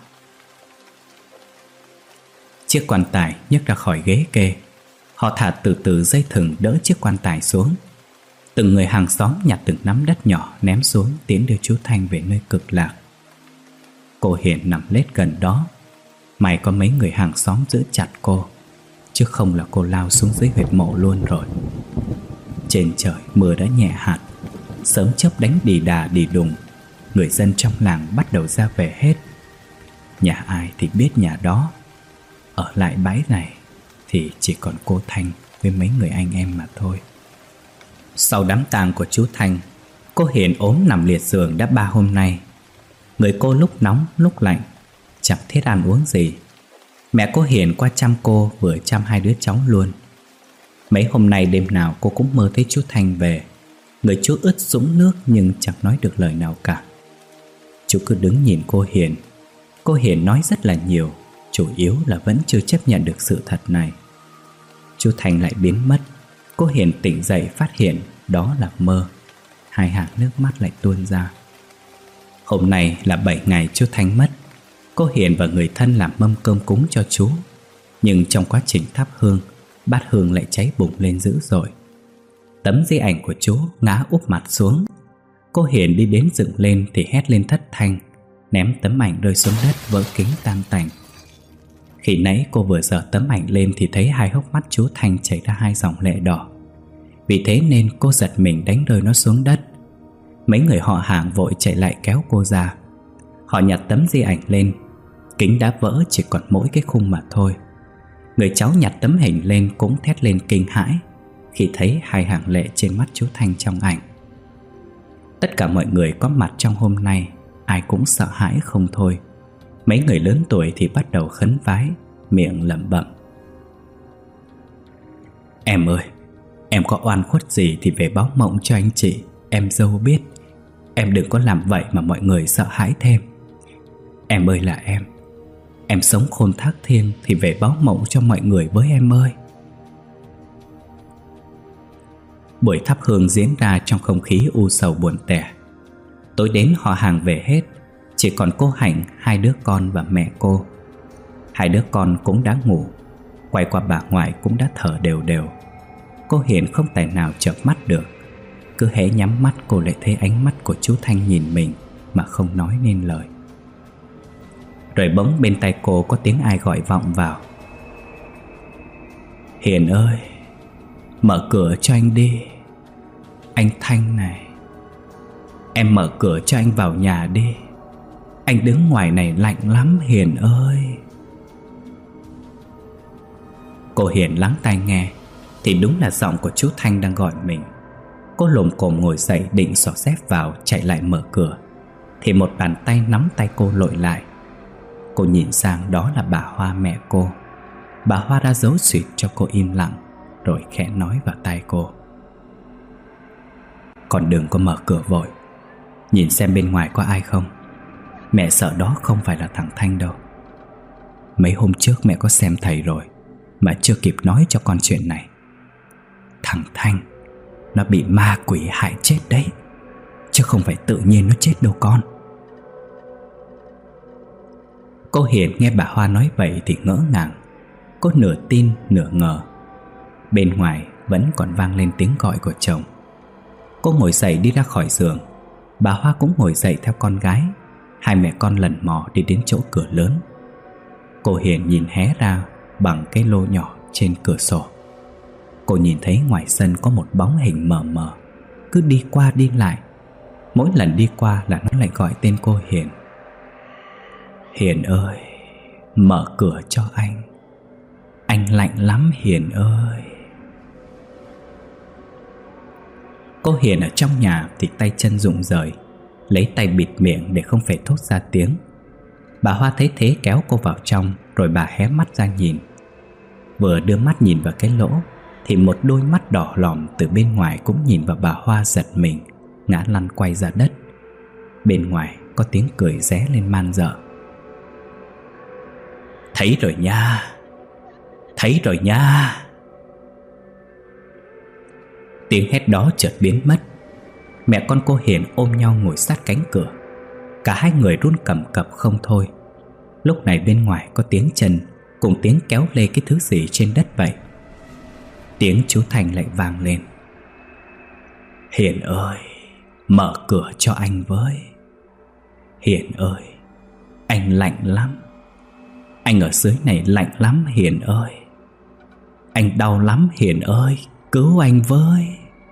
Chiếc quan tài nhấc ra khỏi ghế kê. Họ thả từ từ dây thừng đỡ chiếc quan tài xuống. Từng người hàng xóm nhặt từng nắm đất nhỏ ném xuống, tiến đưa chú Thanh về nơi cực lạc. Cô Hiền nằm lết gần đó. May có mấy người hàng xóm giữ chặt cô, chứ không là cô lao xuống dưới huyệt mộ luôn rồi. Trên trời mưa đã nhẹ hạt, sớm chớp đánh đì đà đì đùng. Người dân trong làng bắt đầu ra về hết. Nhà ai thì biết nhà đó. Ở lại bãi này thì chỉ còn cô Thanh với mấy người anh em mà thôi. Sau đám tang của chú Thanh, cô Hiền ốm nằm liệt giường đã ba hôm nay. Người cô lúc nóng lúc lạnh, chẳng thiết ăn uống gì. Mẹ cô Hiền qua chăm cô, vừa chăm hai đứa cháu luôn. Mấy hôm nay đêm nào cô cũng mơ thấy chú Thanh về. Người chú ướt sũng nước nhưng chẳng nói được lời nào cả. Chú cứ đứng nhìn cô Hiền. Cô Hiền nói rất là nhiều, chủ yếu là vẫn chưa chấp nhận được sự thật này. Chú Thanh lại biến mất. Cô Hiền tỉnh dậy phát hiện đó là mơ. Hai hàng nước mắt lại tuôn ra. Hôm nay là bảy ngày chú Thanh mất. Cô Hiền và người thân làm mâm cơm cúng cho chú. Nhưng trong quá trình thắp hương, bát hương lại cháy bùng lên dữ dội. Tấm di ảnh của chú ngã úp mặt xuống. Cô Hiền đi đến dựng lên thì hét lên thất thanh, ném tấm ảnh rơi xuống đất vỡ kính tan tành. Khi nãy cô vừa giở tấm ảnh lên thì thấy hai hốc mắt chú Thanh chảy ra hai dòng lệ đỏ. Vì thế nên cô giật mình đánh rơi nó xuống đất. Mấy người họ hàng vội chạy lại kéo cô ra. Họ nhặt tấm di ảnh lên. Kính đã vỡ chỉ còn mỗi cái khung mà thôi. Người cháu nhặt tấm hình lên cũng thét lên kinh hãi khi thấy hai hàng lệ trên mắt chú Thanh trong ảnh. Tất cả mọi người có mặt trong hôm nay ai cũng sợ hãi không thôi. Mấy người lớn tuổi thì bắt đầu khấn vái, miệng lẩm bẩm: Em ơi, em có oan khuất gì thì về báo mộng cho anh chị. em dâu biết. Em đừng có làm vậy mà mọi người sợ hãi thêm. Em ơi là em, em sống khôn thác thiêng thì về báo mộng cho mọi người với em ơi. Buổi thắp hương diễn ra trong không khí u sầu buồn tẻ. Tối đến họ hàng về hết, chỉ còn cô Hạnh, hai đứa con và mẹ cô. Hai đứa con cũng đã ngủ, quay qua bà ngoại cũng đã thở đều đều. Cô Hiền không tài nào chợp mắt được. Cứ hễ nhắm mắt cô lại thấy ánh mắt của chú Thanh nhìn mình mà không nói nên lời. Rồi bỗng bên tai cô có tiếng ai gọi vọng vào. Hiền ơi, mở cửa cho anh đi. Anh Thanh này, em mở cửa cho anh vào nhà đi. Anh đứng ngoài này lạnh lắm Hiền ơi. Cô Hiền lắng tai nghe thì đúng là giọng của chú Thanh đang gọi mình. Cô lồm cồm ngồi dậy định xỏ dép vào chạy lại mở cửa, thì một bàn tay nắm tay cô lội lại. Cô nhìn sang đó là bà Hoa, mẹ cô. Bà Hoa đã giấu xuyệt cho cô im lặng, rồi khẽ nói vào tai cô: Con đừng có mở cửa vội, nhìn xem bên ngoài có ai không. Mẹ sợ đó không phải là thằng Thanh đâu. Mấy hôm trước mẹ có xem thầy rồi mà chưa kịp nói cho con chuyện này. Thằng Thanh nó bị ma quỷ hại chết đấy, chứ không phải tự nhiên nó chết đâu con. Cô Hiền nghe bà Hoa nói vậy thì ngỡ ngàng. Cô nửa tin nửa ngờ. Bên ngoài vẫn còn vang lên tiếng gọi của chồng. Cô ngồi dậy đi ra khỏi giường. Bà Hoa cũng ngồi dậy theo con gái. Hai mẹ con lần mò đi đến chỗ cửa lớn. Cô Hiền nhìn hé ra bằng cái lô nhỏ trên cửa sổ. Cô nhìn thấy ngoài sân có một bóng hình mờ mờ, cứ đi qua đi lại. Mỗi lần đi qua là nó lại gọi tên cô Hiền. Hiền ơi, mở cửa cho anh. Anh lạnh lắm Hiền ơi. Cô Hiền ở trong nhà thì tay chân rụng rời, lấy tay bịt miệng để không phải thốt ra tiếng. Bà Hoa thấy thế kéo cô vào trong, rồi bà hé mắt ra nhìn. Vừa đưa mắt nhìn vào cái lỗ thì một đôi mắt đỏ lòm từ bên ngoài cũng nhìn vào bà Hoa, giật mình ngã lăn quay ra đất. Bên ngoài có tiếng cười ré lên man dợ. Thấy rồi nha, thấy rồi nha. Tiếng hét đó chợt biến mất. Mẹ con cô Hiền ôm nhau ngồi sát cánh cửa. Cả hai người run cầm cập không thôi. Lúc này bên ngoài có tiếng chân cùng tiếng kéo lê cái thứ gì trên đất vậy. Tiếng chú Thành lại vang lên. Hiền ơi, mở cửa cho anh với. Hiền ơi, anh lạnh lắm. Anh ở dưới này lạnh lắm Hiền ơi. Anh đau lắm Hiền ơi, cứu anh với.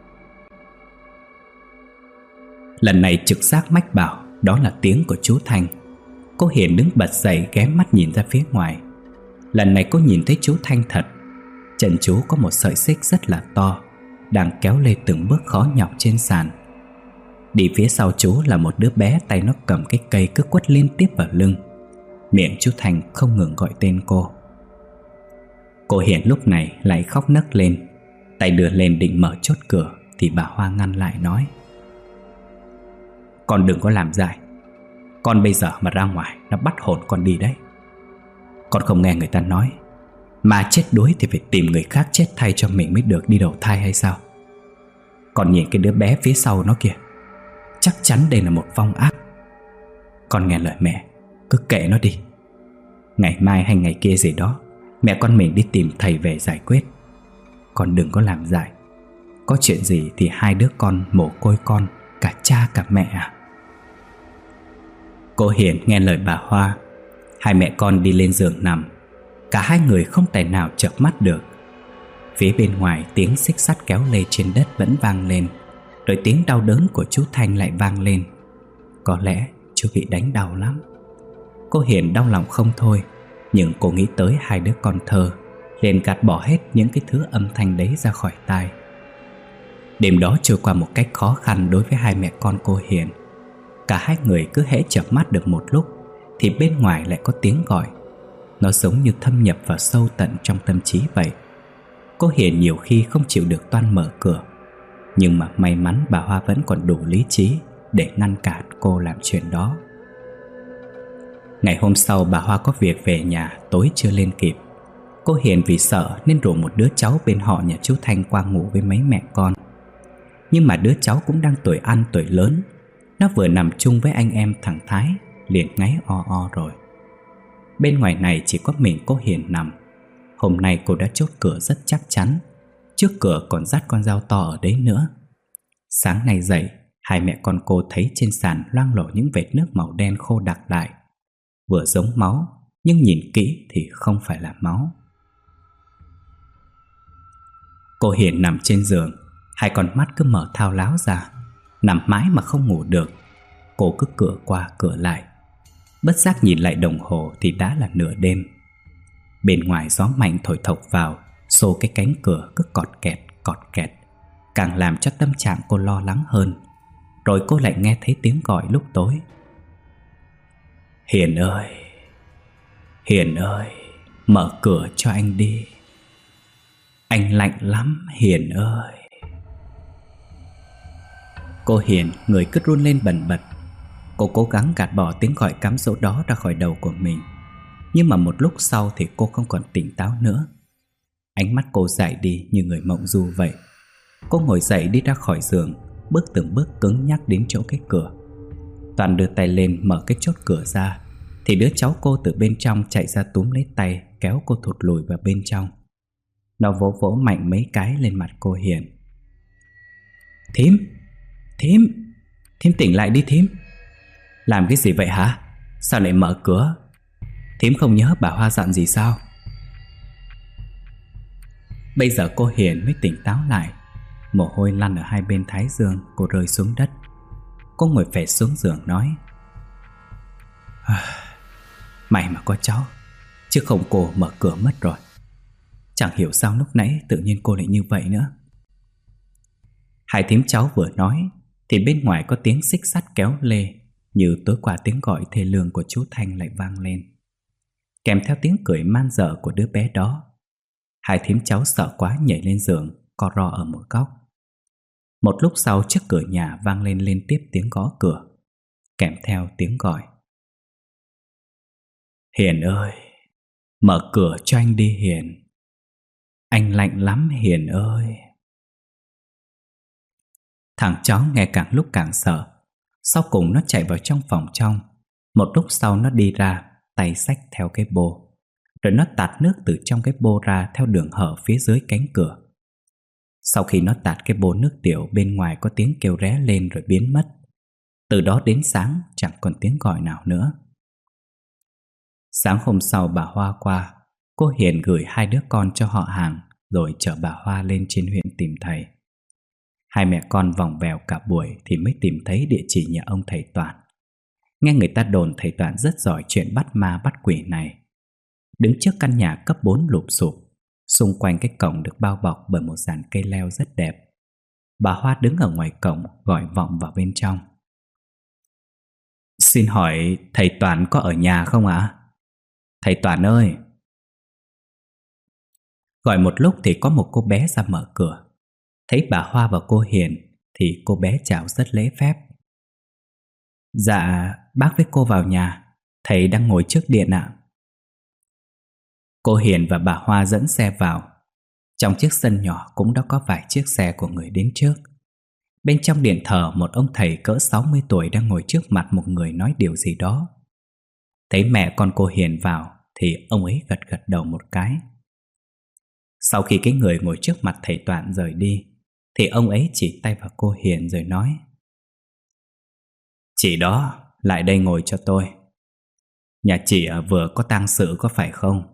Lần này trực giác mách bảo đó là tiếng của chú Thành. Cô Hiền đứng bật dậy ghé mắt nhìn ra phía ngoài. Lần này cô nhìn thấy chú Thanh thật. Chân chú có một sợi xích rất là to, đang kéo lê từng bước khó nhọc trên sàn. Đi phía sau chú là một đứa bé, tay nó cầm cái cây cứ quất liên tiếp vào lưng. Miệng chú Thành không ngừng gọi tên cô. Cô Hiền lúc này lại khóc nấc lên. Tay đưa lên định mở chốt cửa thì bà Hoa ngăn lại nói: Con đừng có làm dại. Con bây giờ mà ra ngoài nó bắt hồn con đi đấy. Con không nghe người ta nói mà chết đuối thì phải tìm người khác chết thay cho mình mới được đi đầu thai hay sao? Con nhìn cái đứa bé phía sau nó kìa, chắc chắn đây là một vong ác. Con nghe lời mẹ, cứ kệ nó đi. Ngày mai hay ngày kia gì đó mẹ con mình đi tìm thầy về giải quyết. Con đừng có làm dại. Có chuyện gì thì hai đứa con mồ côi con, cả cha cả mẹ à. Cô Hiền nghe lời bà Hoa. Hai mẹ con đi lên giường nằm. Cả hai người không tài nào chợp mắt được. Phía bên ngoài tiếng xích sắt kéo lê trên đất vẫn vang lên, rồi tiếng đau đớn của chú Thanh lại vang lên. Có lẽ chú bị đánh đau lắm. Cô Hiền đau lòng không thôi, nhưng cô nghĩ tới hai đứa con thơ, liền gạt bỏ hết những cái thứ âm thanh đấy ra khỏi tai. Đêm đó trôi qua một cách khó khăn đối với hai mẹ con cô Hiền. Cả hai người cứ hễ chợp mắt được một lúc thì bên ngoài lại có tiếng gọi. Nó giống như thâm nhập vào sâu tận trong tâm trí vậy. Cô Hiền nhiều khi không chịu được toan mở cửa. Nhưng mà may mắn bà Hoa vẫn còn đủ lý trí để ngăn cản cô làm chuyện đó. Ngày hôm sau bà Hoa có việc về nhà, tối chưa lên kịp. Cô Hiền vì sợ nên rủ một đứa cháu bên họ nhà chú Thanh qua ngủ với mấy mẹ con. Nhưng mà đứa cháu cũng đang tuổi ăn tuổi lớn. Nó vừa nằm chung với anh em thằng Thái liền ngáy o o rồi. Bên ngoài này chỉ có mình cô Hiền nằm. Hôm nay cô đã chốt cửa rất chắc chắn. Trước cửa còn dắt con dao to ở đấy nữa. Sáng nay dậy, hai mẹ con cô thấy trên sàn loang lổ những vệt nước màu đen khô đặc lại. Vừa giống máu, nhưng nhìn kỹ thì không phải là máu. Cô Hiền nằm trên giường, hai con mắt cứ mở thao láo ra. Nằm mãi mà không ngủ được. Cô cứ cửa qua cửa lại. Bất giác nhìn lại đồng hồ thì đã là nửa đêm. Bên ngoài gió mạnh thổi thộc vào, xô cái cánh cửa cứ cọt kẹt cọt kẹt, càng làm cho tâm trạng cô lo lắng hơn. Rồi cô lại nghe thấy tiếng gọi lúc tối. Hiền ơi, Hiền ơi, mở cửa cho anh đi. Anh lạnh lắm Hiền ơi. Cô Hiền người cứ run lên bần bật. Cô cố gắng gạt bỏ tiếng gọi cám dỗ đó ra khỏi đầu của mình. Nhưng mà một lúc sau thì cô không còn tỉnh táo nữa. Ánh mắt cô dại đi như người mộng du vậy. Cô ngồi dậy đi ra khỏi giường, bước từng bước cứng nhắc đến chỗ cái cửa. Toàn đưa tay lên mở cái chốt cửa ra thì đứa cháu cô từ bên trong chạy ra túm lấy tay, kéo cô thụt lùi vào bên trong. Nó vỗ vỗ mạnh mấy cái lên mặt cô Hiền. Thím, thím, thím tỉnh lại đi thím. Làm cái gì vậy hả? Sao lại mở cửa? Thím không nhớ bà Hoa dặn gì sao? Bây giờ cô Hiền mới tỉnh táo lại. Mồ hôi lăn ở hai bên thái dương. Cô rơi xuống đất. Cô ngồi phè xuống giường nói: à, may mà có cháu, chứ không cô mở cửa mất rồi. Chẳng hiểu sao lúc nãy tự nhiên cô lại như vậy nữa. Hai thím cháu vừa nói thì bên ngoài có tiếng xích sắt kéo lê, như tối qua tiếng gọi thê lương của chú Thanh lại vang lên, kèm theo tiếng cười man dợ của đứa bé đó. Hai thím cháu sợ quá nhảy lên giường, co ro ở một góc. Một lúc sau trước cửa nhà vang lên liên tiếp tiếng gõ cửa, kèm theo tiếng gọi: Hiền ơi, mở cửa cho anh đi Hiền. Anh lạnh lắm Hiền ơi. Thằng cháu nghe càng lúc càng sợ. Sau cùng nó chạy vào trong phòng trong. Một lúc sau nó đi ra, tay xách theo cái bô. Rồi nó tạt nước từ trong cái bô ra theo đường hở phía dưới cánh cửa. Sau khi nó tạt cái bô nước tiểu, bên ngoài có tiếng kêu ré lên rồi biến mất. Từ đó đến sáng chẳng còn tiếng gọi nào nữa. Sáng hôm sau bà Hoa qua, cô Hiền gửi hai đứa con cho họ hàng, rồi chở bà Hoa lên trên huyện tìm thầy. Hai mẹ con vòng vèo cả buổi thì mới tìm thấy địa chỉ nhà ông thầy Toản. Nghe người ta đồn thầy Toản rất giỏi chuyện bắt ma bắt quỷ này. Đứng trước căn nhà cấp bốn lụp xụp, xung quanh cái cổng được bao bọc bởi một dàn cây leo rất đẹp. Bà Hoa đứng ở ngoài cổng gọi vọng vào bên trong: Xin hỏi thầy Toản có ở nhà không ạ? À? Thầy Toản ơi! Gọi một lúc thì có một cô bé ra mở cửa. Thấy bà Hoa và cô Hiền thì cô bé chào rất lễ phép: Dạ, bác với cô vào nhà, thầy đang ngồi trước điện ạ. Cô Hiền và bà Hoa dẫn xe vào. Trong chiếc sân nhỏ cũng đã có vài chiếc xe của người đến trước. Bên trong điện thờ, một ông thầy cỡ sáu mươi tuổi đang ngồi trước mặt một người nói điều gì đó. Thấy mẹ con cô Hiền vào thì ông ấy gật gật đầu một cái. Sau khi cái người ngồi trước mặt thầy Toản rời đi thì ông ấy chỉ tay vào cô Hiền rồi nói: Chị đó, lại đây ngồi cho tôi. Nhà chị vừa có tang sự có phải không?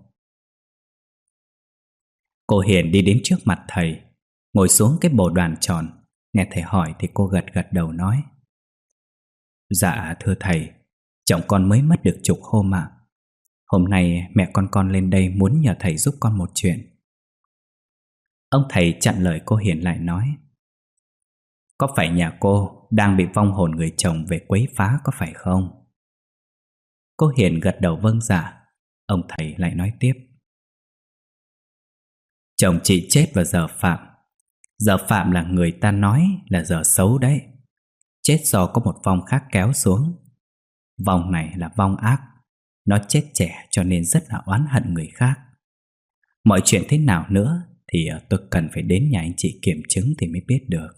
Cô Hiền đi đến trước mặt thầy, ngồi xuống cái bồ đoàn tròn. Nghe thầy hỏi thì cô gật gật đầu nói: Dạ thưa thầy, chồng con mới mất được chục hôm ạ. Hôm nay mẹ con con lên đây muốn nhờ thầy giúp con một chuyện. Ông thầy chặn lời cô Hiền lại nói: Có phải nhà cô đang bị vong hồn người chồng về quấy phá có phải không? Cô Hiền gật đầu vâng dạ. Ông thầy lại nói tiếp: Chồng chị chết vào giờ phạm. Giờ phạm là người ta nói là giờ xấu đấy. Chết do có một vong khác kéo xuống. Vong này là vong ác. Nó chết trẻ cho nên rất là oán hận người khác. Mọi chuyện thế nào nữa thì tôi cần phải đến nhà anh chị kiểm chứng thì mới biết được.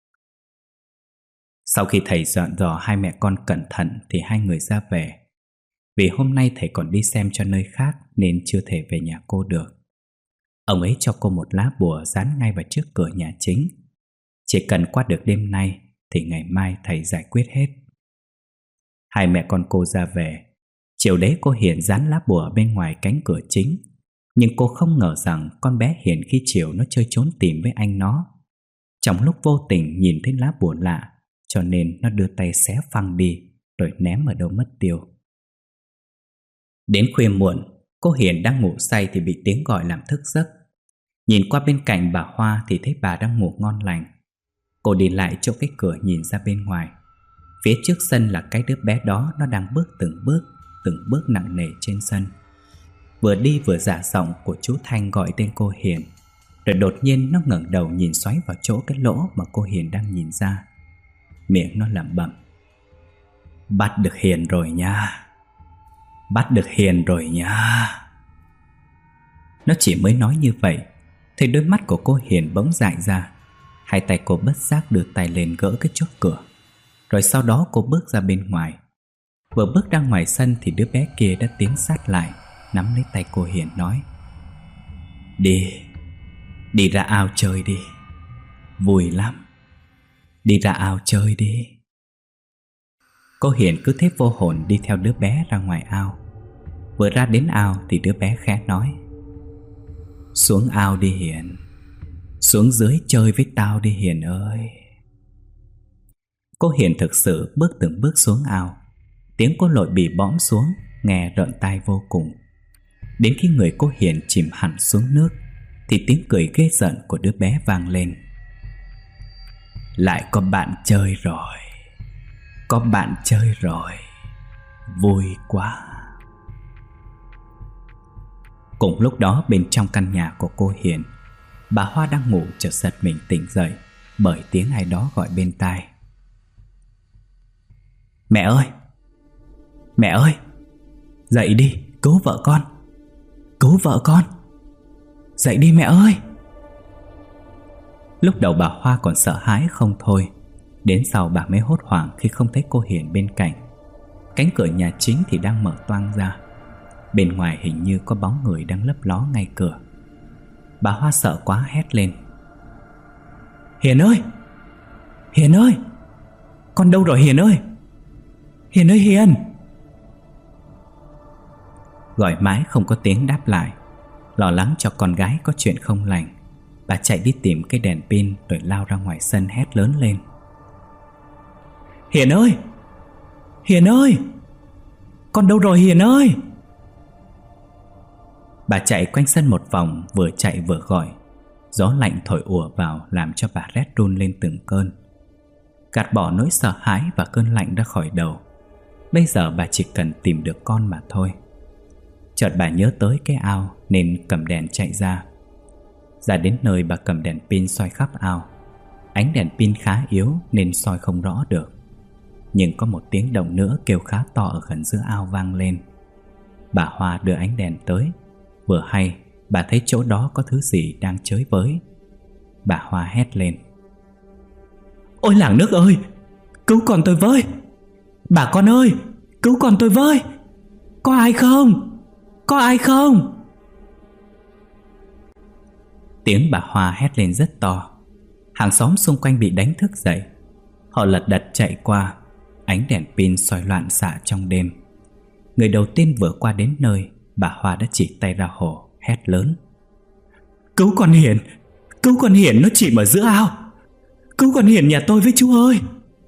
Sau khi thầy dặn dò hai mẹ con cẩn thận thì hai người ra về. Vì hôm nay thầy còn đi xem cho nơi khác nên chưa thể về nhà cô được. Ông ấy cho cô một lá bùa dán ngay vào trước cửa nhà chính. Chỉ cần qua được đêm nay thì ngày mai thầy giải quyết hết. Hai mẹ con cô ra về. Chiều đấy cô Hiền dán lá bùa bên ngoài cánh cửa chính. Nhưng cô không ngờ rằng con bé Hiền khi chiều nó chơi trốn tìm với anh nó. Trong lúc vô tình nhìn thấy lá bùa lạ, cho nên nó đưa tay xé phăng đi rồi ném ở đâu mất tiêu. Đến khuya muộn, cô Hiền đang ngủ say thì bị tiếng gọi làm thức giấc. Nhìn qua bên cạnh bà Hoa thì thấy bà đang ngủ ngon lành. Cô đi lại chỗ cái cửa nhìn ra bên ngoài. Phía trước sân là cái đứa bé đó, nó đang bước từng bước, từng bước nặng nề trên sân. Vừa đi vừa giả giọng của chú Thanh gọi tên cô Hiền. Rồi đột nhiên nó ngẩng đầu nhìn xoáy vào chỗ cái lỗ mà cô Hiền đang nhìn ra. Miệng nó lẩm bẩm: "Bắt được Hiền rồi nha, bắt được Hiền rồi nha." Nó chỉ mới nói như vậy thì đôi mắt của cô Hiền bỗng dại ra. Hai tay cô bất giác đưa tay lên gỡ cái chốt cửa. Rồi sau đó cô bước ra bên ngoài. Vừa bước ra ngoài sân thì đứa bé kia đã tiến sát lại, nắm lấy tay cô Hiền nói: Đi, đi ra ao chơi đi, vui lắm. Đi ra ao chơi đi. Cô Hiền cứ thế vô hồn đi theo đứa bé ra ngoài ao. Vừa ra đến ao thì đứa bé khẽ nói: Xuống ao đi Hiền, xuống dưới chơi với tao đi Hiền ơi. Cô Hiền thực sự bước từng bước xuống ao. Tiếng cô lội bì bõm xuống nghe rợn tai vô cùng. Đến khi người cô Hiền chìm hẳn xuống nước thì tiếng cười ghê giận của đứa bé vang lên: Lại có bạn chơi rồi, có bạn chơi rồi, vui quá. Cùng lúc đó bên trong căn nhà của cô Hiền, bà Hoa đang ngủ chợt giật mình tỉnh dậy bởi tiếng ai đó gọi bên tai: Mẹ ơi, mẹ ơi, dậy đi, cứu vợ con, cứu vợ con, dậy đi mẹ ơi. Lúc đầu bà Hoa còn sợ hãi không thôi. Đến sau bà mới hốt hoảng khi không thấy cô Hiền bên cạnh. Cánh cửa nhà chính thì đang mở toang ra. Bên ngoài hình như có bóng người đang lấp ló ngay cửa. Bà Hoa sợ quá hét lên: Hiền ơi, Hiền ơi, con đâu rồi Hiền ơi, Hiền ơi Hiền. Gọi mãi không có tiếng đáp lại. Lo lắng cho con gái có chuyện không lành, bà chạy đi tìm cái đèn pin rồi lao ra ngoài sân hét lớn lên: Hiền ơi, Hiền ơi, con đâu rồi Hiền ơi. Bà chạy quanh sân một vòng, vừa chạy vừa gọi. Gió lạnh thổi ùa vào làm cho bà rét run lên từng cơn. Gạt bỏ nỗi sợ hãi và cơn lạnh ra khỏi đầu. Bây giờ bà chỉ cần tìm được con mà thôi. Chợt bà nhớ tới cái ao nên cầm đèn chạy ra. Ra đến nơi bà cầm đèn pin soi khắp ao. Ánh đèn pin khá yếu nên soi không rõ được. Nhưng có một tiếng động nữa kêu khá to ở gần giữa ao vang lên. Bà Hoa đưa ánh đèn tới. Vừa hay bà thấy chỗ đó có thứ gì đang chới với. Bà Hoa hét lên: Ôi làng nước ơi, cứu con tôi với. Bà con ơi, cứu con tôi với. Có ai không? Có ai không? Tiếng bà Hoa hét lên rất to. Hàng xóm xung quanh bị đánh thức dậy. Họ lật đật chạy qua. Ánh đèn pin soi loạn xạ trong đêm. Người đầu tiên vừa qua đến nơi, bà Hoa đã chỉ tay ra hồ, hét lớn: Cứu con Hiền, cứu con Hiền, nó chìm ở giữa ao. Cứu con Hiền nhà tôi với chú ơi.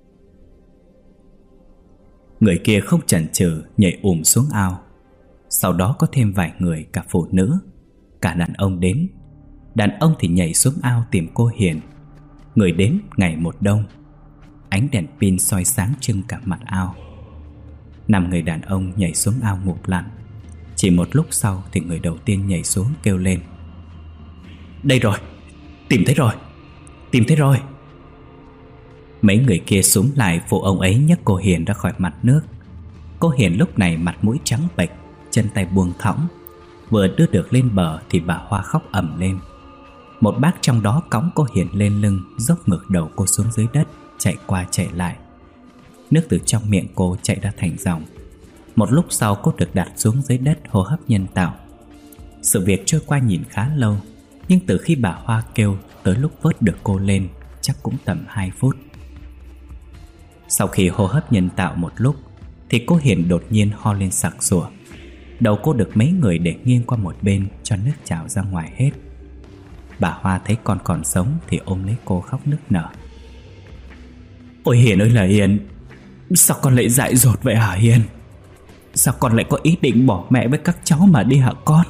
Người kia không chần chừ nhảy ùm xuống ao. Sau đó có thêm vài người, cả phụ nữ, cả đàn ông đến. Đàn ông thì nhảy xuống ao tìm cô Hiền. Người đến ngày một đông. Ánh đèn pin soi sáng trưng cả mặt ao. Năm người đàn ông nhảy xuống ao ngụp lặn. Chỉ một lúc sau thì người đầu tiên nhảy xuống kêu lên: Đây rồi, tìm thấy rồi, tìm thấy rồi. Mấy người kia xúm lại phụ ông ấy nhấc cô Hiền ra khỏi mặt nước. Cô Hiền lúc này mặt mũi trắng bệch, chân tay buông thõng. Vừa đưa được lên bờ thì bà Hoa khóc ầm lên. Một bác trong đó cõng cô Hiền lên lưng, dốc ngược đầu cô xuống dưới đất, chạy qua chạy lại. Nước từ trong miệng cô chạy ra thành dòng. Một lúc sau cô được đặt xuống dưới đất hô hấp nhân tạo. Sự việc trôi qua nhìn khá lâu, nhưng từ khi bà Hoa kêu tới lúc vớt được cô lên chắc cũng tầm hai phút. Sau khi hô hấp nhân tạo một lúc thì cô Hiền đột nhiên ho lên sặc sụa. Đầu cô được mấy người để nghiêng qua một bên cho nước trào ra ngoài hết. Bà Hoa thấy con còn sống thì ôm lấy cô khóc nức nở. Ôi Hiền ơi là Hiền, sao con lại dại dột vậy hả Hiền? Sao con lại có ý định bỏ mẹ với các cháu mà đi hả con?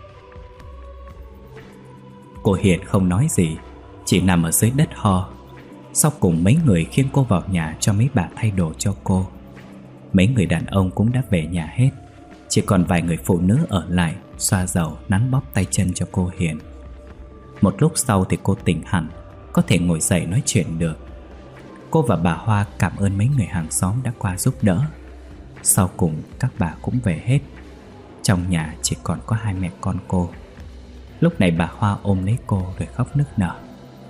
Cô Hiền không nói gì, chỉ nằm ở dưới đất ho. Sau cùng mấy người khiêng cô vào nhà cho mấy bà thay đồ cho cô. Mấy người đàn ông cũng đã về nhà hết, chỉ còn vài người phụ nữ ở lại xoa dầu nắn bóp tay chân cho cô Hiền. Một lúc sau thì cô tỉnh hẳn, có thể ngồi dậy nói chuyện được. Cô và bà Hoa cảm ơn mấy người hàng xóm đã qua giúp đỡ. Sau cùng các bà cũng về hết. Trong nhà chỉ còn có hai mẹ con cô. Lúc này bà Hoa ôm lấy cô rồi khóc nức nở.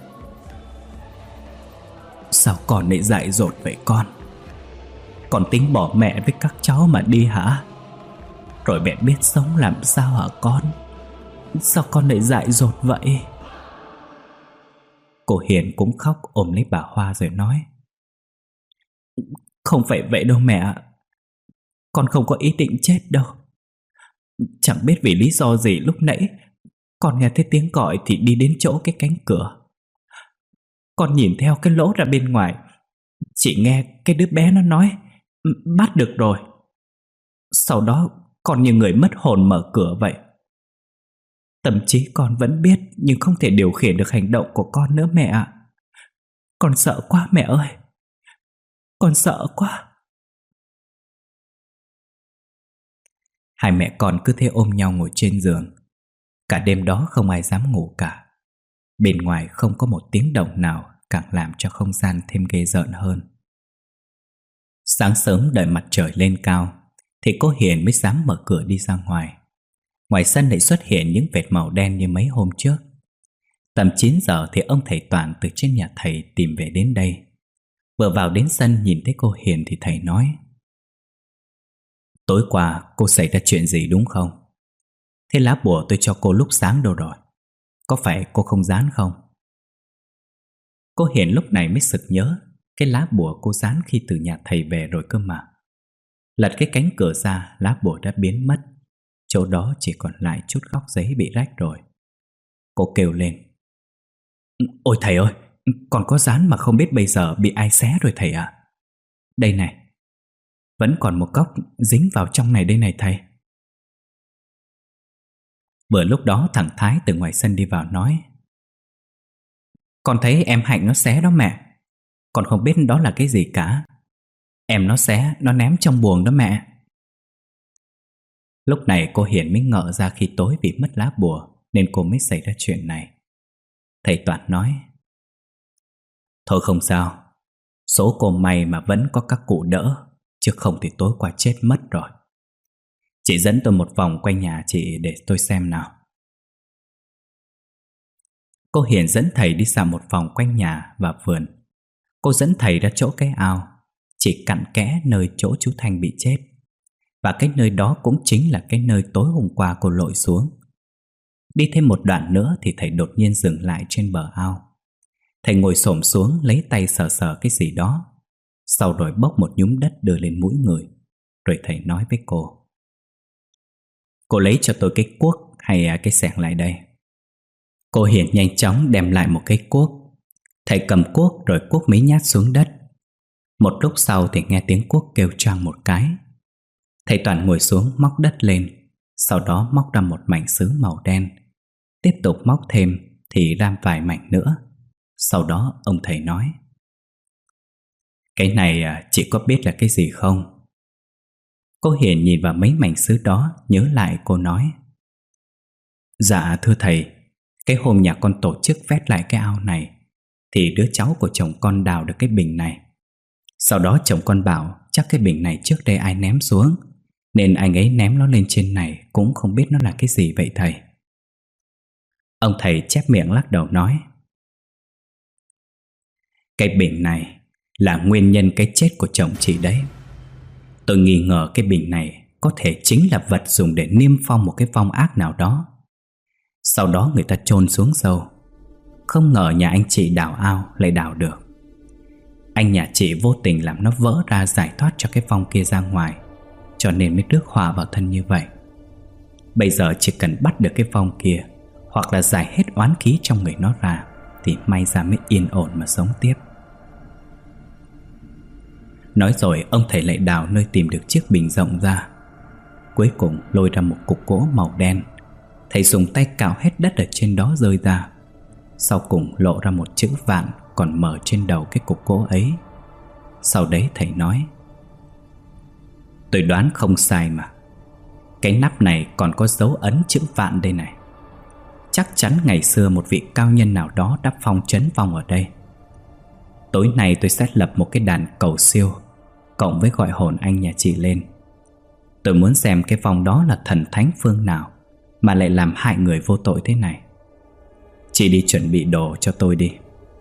Sao con lại dại dột vậy con? Con tính bỏ mẹ với các cháu mà đi hả? Rồi mẹ biết sống làm sao hả con? Sao con lại dại dột vậy? Cô Hiền cũng khóc ôm lấy bà Hoa rồi nói. Không phải vậy đâu mẹ. Con không có ý định chết đâu. Chẳng biết vì lý do gì lúc nãy con nghe thấy tiếng gọi thì đi đến chỗ cái cánh cửa. Con nhìn theo cái lỗ ra bên ngoài, chỉ nghe cái đứa bé nó nói bắt được rồi. Sau đó con như người mất hồn mở cửa vậy. Tâm trí con vẫn biết nhưng không thể điều khiển được hành động của con nữa mẹ ạ. Con sợ quá mẹ ơi. Con sợ quá. Hai mẹ con cứ thế ôm nhau ngồi trên giường. Cả đêm đó không ai dám ngủ cả. Bên ngoài không có một tiếng động nào, càng làm cho không gian thêm ghê rợn hơn. Sáng sớm đợi mặt trời lên cao thì cô Hiền mới dám mở cửa đi ra ngoài. Ngoài sân lại xuất hiện những vệt màu đen như mấy hôm trước. Tầm chín giờ thì ông thầy Toàn từ trên nhà thầy tìm về đến đây. Vừa vào đến sân nhìn thấy cô Hiền thì thầy nói. Tối qua cô xảy ra chuyện gì đúng không? Thế lá bùa tôi cho cô lúc sáng đâu rồi? Có phải cô không dán không? Cô Hiền lúc này mới sực nhớ cái lá bùa cô dán khi từ nhà thầy về rồi cơ mà. Lật cái cánh cửa ra, lá bùa đã biến mất. Chỗ đó chỉ còn lại chút góc giấy bị rách rồi. Cô kêu lên. Ôi thầy ơi, còn có dán mà không biết bây giờ bị ai xé rồi thầy ạ. À? Đây này, vẫn còn một góc dính vào trong này đây này thầy. Vừa lúc đó thằng Thái từ ngoài sân đi vào nói. Con thấy em Hạnh nó xé đó mẹ. Con không biết đó là cái gì cả. Em nó xé, nó ném trong buồng đó mẹ. Lúc này cô Hiền mới ngỡ ra khi tối bị mất lá bùa nên cô mới xảy ra chuyện này. Thầy Toàn nói. Thôi không sao, số cô may mà vẫn có các cụ đỡ, chứ không thì tối qua chết mất rồi. Chị dẫn tôi một vòng quanh nhà chị để tôi xem nào. Cô Hiền dẫn thầy đi dạo một vòng quanh nhà và vườn. Cô dẫn thầy ra chỗ cái ao, chỉ cặn kẽ nơi chỗ chú Thanh bị chết. Và cái nơi đó cũng chính là cái nơi tối hôm qua cô lội xuống. Đi thêm một đoạn nữa thì thầy đột nhiên dừng lại trên bờ ao. Thầy ngồi xổm xuống lấy tay sờ sờ cái gì đó, sau rồi bốc một nhúm đất đưa lên mũi người. Rồi thầy nói với cô. Cô lấy cho tôi cái cuốc hay cái xẻng lại đây. Cô Hiền nhanh chóng đem lại một cái cuốc. Thầy cầm cuốc rồi cuốc mấy nhát xuống đất. Một lúc sau thì nghe tiếng cuốc kêu choang một cái. Thầy Toàn ngồi xuống móc đất lên, sau đó móc ra một mảnh sứ màu đen. Tiếp tục móc thêm thì ra vài mảnh nữa. Sau đó ông thầy nói. Cái này chị có biết là cái gì không? Cô Hiền nhìn vào mấy mảnh sứ đó, nhớ lại cô nói. Dạ thưa thầy, cái hôm nhà con tổ chức vét lại cái ao này, thì đứa cháu của chồng con đào được cái bình này. Sau đó chồng con bảo chắc cái bình này trước đây ai ném xuống, nên anh ấy ném nó lên trên này, cũng không biết nó là cái gì vậy thầy. Ông thầy chép miệng lắc đầu nói: Cái bình này là nguyên nhân cái chết của chồng chị đấy. Tôi nghi ngờ cái bình này có thể chính là vật dùng để niêm phong một cái vong ác nào đó. Sau đó người ta chôn xuống sâu. Không ngờ nhà anh chị đào ao lại đào được. Anh nhà chị vô tình làm nó vỡ ra giải thoát cho cái vong kia ra ngoài, cho nên mới rước họa vào thân như vậy. Bây giờ chỉ cần bắt được cái vong kia, hoặc là giải hết oán khí trong người nó ra, thì may ra mới yên ổn mà sống tiếp. Nói rồi ông thầy lại đào nơi tìm được chiếc bình rộng ra. Cuối cùng lôi ra một cục gỗ màu đen. Thầy dùng tay cào hết đất ở trên đó rơi ra. Sau cùng lộ ra một chữ vạn còn mở trên đầu cái cục gỗ ấy. Sau đấy thầy nói: Tôi đoán không sai mà. Cái nắp này còn có dấu ấn chữ vạn đây này. Chắc chắn ngày xưa một vị cao nhân nào đó đã phong trấn vong ở đây. Tối nay tôi sẽ lập một cái đàn cầu siêu, cộng với gọi hồn anh nhà chị lên. Tôi muốn xem cái vong đó là thần thánh phương nào mà lại làm hại người vô tội thế này. Chị đi chuẩn bị đồ cho tôi đi.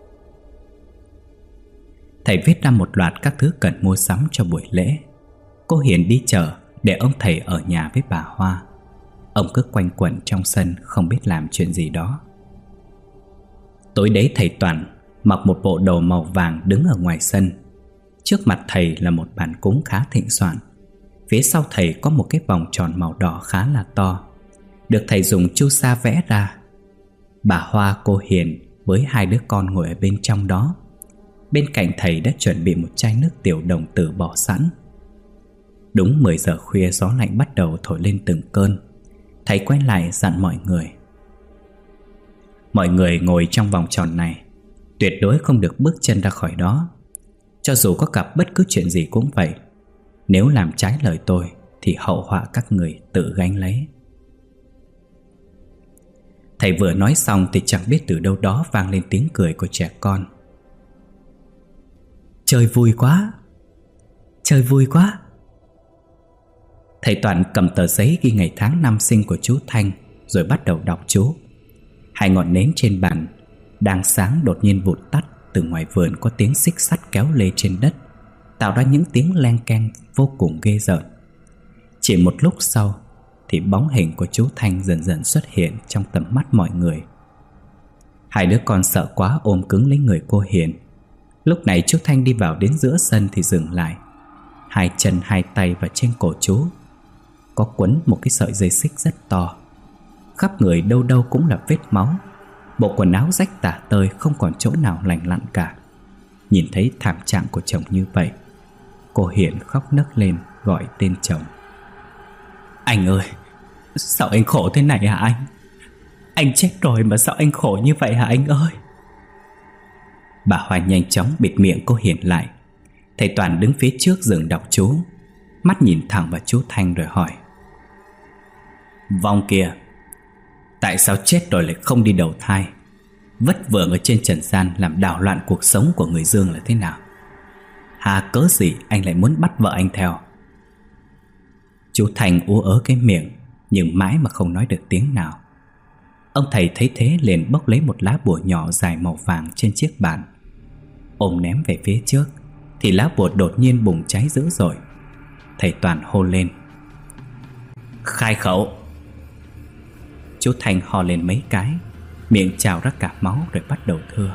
Thầy viết ra một loạt các thứ cần mua sắm cho buổi lễ. Cô Hiền đi chợ để ông thầy ở nhà với bà Hoa. Ông cứ quanh quẩn trong sân không biết làm chuyện gì đó. Tối đấy thầy Toàn mặc một bộ đồ màu vàng đứng ở ngoài sân. Trước mặt thầy là một bàn cúng khá thịnh soạn. Phía sau thầy có một cái vòng tròn màu đỏ khá là to, được thầy dùng chu sa vẽ ra. Bà Hoa, cô Hiền với hai đứa con ngồi ở bên trong đó. Bên cạnh thầy đã chuẩn bị một chai nước tiểu đồng tử bỏ sẵn. Đúng mười giờ khuya, gió lạnh bắt đầu thổi lên từng cơn. Thầy quay lại dặn mọi người: Mọi người ngồi trong vòng tròn này, tuyệt đối không được bước chân ra khỏi đó. Cho dù có gặp bất cứ chuyện gì cũng vậy. Nếu làm trái lời tôi thì hậu họa các người tự gánh lấy. Thầy vừa nói xong thì chẳng biết từ đâu đó vang lên tiếng cười của trẻ con. Chơi vui quá, chơi vui quá. Thầy Toàn cầm tờ giấy ghi ngày tháng năm sinh của chú Thanh, rồi bắt đầu đọc chú. Hai ngọn nến trên bàn đang sáng đột nhiên vụt tắt. Từ ngoài vườn có tiếng xích sắt kéo lê trên đất, tạo ra những tiếng leng keng vô cùng ghê rợn. Chỉ một lúc sau thì bóng hình của chú Thanh dần dần xuất hiện trong tầm mắt mọi người. Hai đứa con sợ quá ôm cứng lấy người cô Hiền. Lúc này chú Thanh đi vào đến giữa sân thì dừng lại. Hai chân hai tay và trên cổ chú có quấn một cái sợi dây xích rất to. Khắp người đâu đâu cũng là vết máu. Bộ quần áo rách tả tơi, không còn chỗ nào lành lặn cả. Nhìn thấy thảm trạng của chồng như vậy, cô Hiền khóc nấc lên gọi tên chồng. Anh ơi, sao anh khổ thế này hả anh? Anh chết rồi mà sao anh khổ như vậy hả anh ơi? Bà Hoa nhanh chóng bịt miệng cô Hiền lại. Thầy Toàn đứng phía trước dừng đọc chú, mắt nhìn thẳng vào chú Thanh rồi hỏi: Vong kia, tại sao chết rồi lại không đi đầu thai? Vất vưởng ở trên trần gian làm đảo loạn cuộc sống của người Dương là thế nào? Hà cớ gì anh lại muốn bắt vợ anh theo? Chú Thành ú ớ cái miệng, nhưng mãi mà không nói được tiếng nào. Ông thầy thấy thế liền bốc lấy một lá bùa nhỏ dài màu vàng trên chiếc bàn, ôm ném về phía trước. Thì lá bùa đột nhiên bùng cháy dữ dội. Thầy Toàn hô lên: Khai khẩu! Chú Thành hò lên mấy cái, miệng trào ra cả máu rồi bắt đầu thưa: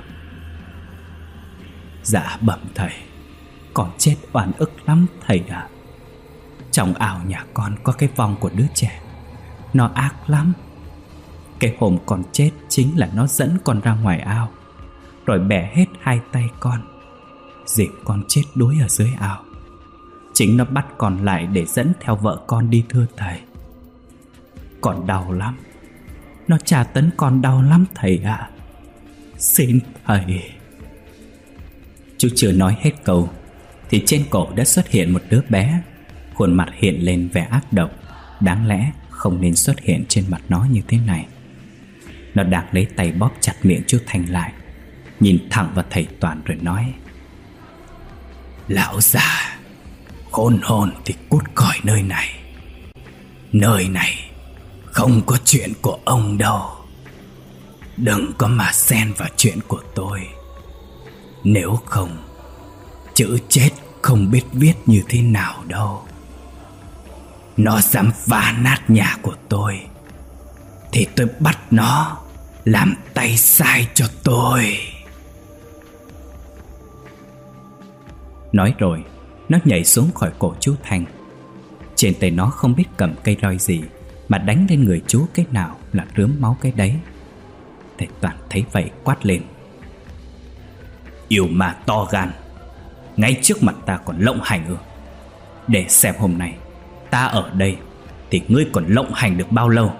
Dạ bẩm thầy, con chết oan ức lắm thầy ạ. Trong ao nhà con có cái vong của đứa trẻ, nó ác lắm. Cái hôm con chết chính là nó dẫn con ra ngoài ao, rồi bẻ hết hai tay con, dịp con chết đuối ở dưới ao. Chính nó bắt con lại để dẫn theo vợ con đi thưa thầy. Con đau lắm, nó tra tấn con đau lắm thầy ạ. À. Xin thầy. Chú chưa nói hết câu thì trên cổ đã xuất hiện một đứa bé, khuôn mặt hiện lên vẻ ác độc. Đáng lẽ không nên xuất hiện trên mặt nó như thế này. Nó đang lấy tay bóp chặt miệng chú Thành lại. nhìn thẳng vào thầy Toàn rồi nói: Lão già, khôn hồn thì cút khỏi nơi này. Nơi này không có chuyện của ông đâu. Đừng có mà xen vào chuyện của tôi. Nếu không, chữ chết không biết viết như thế nào đâu. Nó dám phá nát nhà của tôi thì tôi bắt nó làm tay sai cho tôi. Nói rồi, nó nhảy xuống khỏi cổ chú Thanh. Trên tay nó không biết cầm cây roi gì mà đánh lên người chú cái nào là rướm máu cái đấy. Thầy Toàn thấy vậy quát lên: Yêu ma to gan, ngay trước mặt ta còn lộng hành ư? Để xem hôm nay ta ở đây thì ngươi còn lộng hành được bao lâu.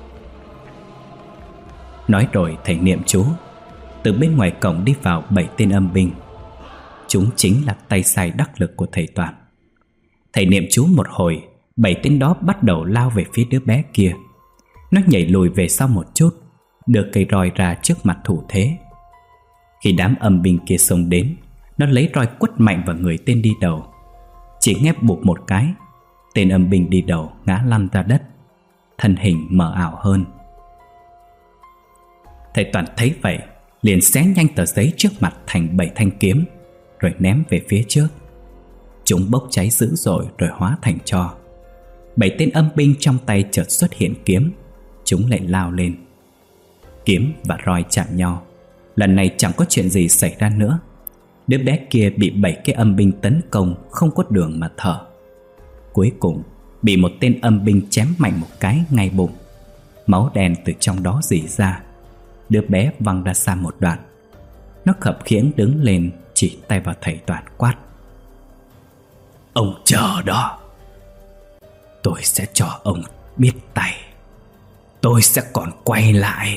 Nói rồi thầy niệm chú. Từ bên ngoài cổng đi vào bảy tên âm binh. Chúng chính là tay sai đắc lực của thầy Toàn. Thầy niệm chú một hồi, bảy tên đó bắt đầu lao về phía đứa bé kia. Nó nhảy lùi về sau một chút, đưa cây roi ra trước mặt thủ thế. Khi đám âm binh kia xông đến, nó lấy roi quất mạnh vào người tên đi đầu. Chỉ nghe bụp một cái, tên âm binh đi đầu ngã lăn ra đất, thân hình mờ ảo hơn. Thầy Toàn thấy vậy, liền xé nhanh tờ giấy trước mặt thành bảy thanh kiếm, rồi ném về phía trước. Chúng bốc cháy dữ dội rồi hóa thành tro. Bảy tên âm binh trong tay chợt xuất hiện kiếm. Chúng lại lao lên. Kiếm và roi chạm nhau. Lần này chẳng có chuyện gì xảy ra nữa. Đứa bé kia bị bảy cái âm binh tấn công, không có đường mà thở. Cuối cùng bị một tên âm binh chém mạnh một cái ngay bụng. Máu đen từ trong đó rỉ ra. Đứa bé văng ra xa một đoạn. Nó khập khiễng đứng lên, chỉ tay vào thầy Toàn quát: Ông chờ đó. Tôi sẽ cho ông biết tay. Tôi sẽ còn quay lại.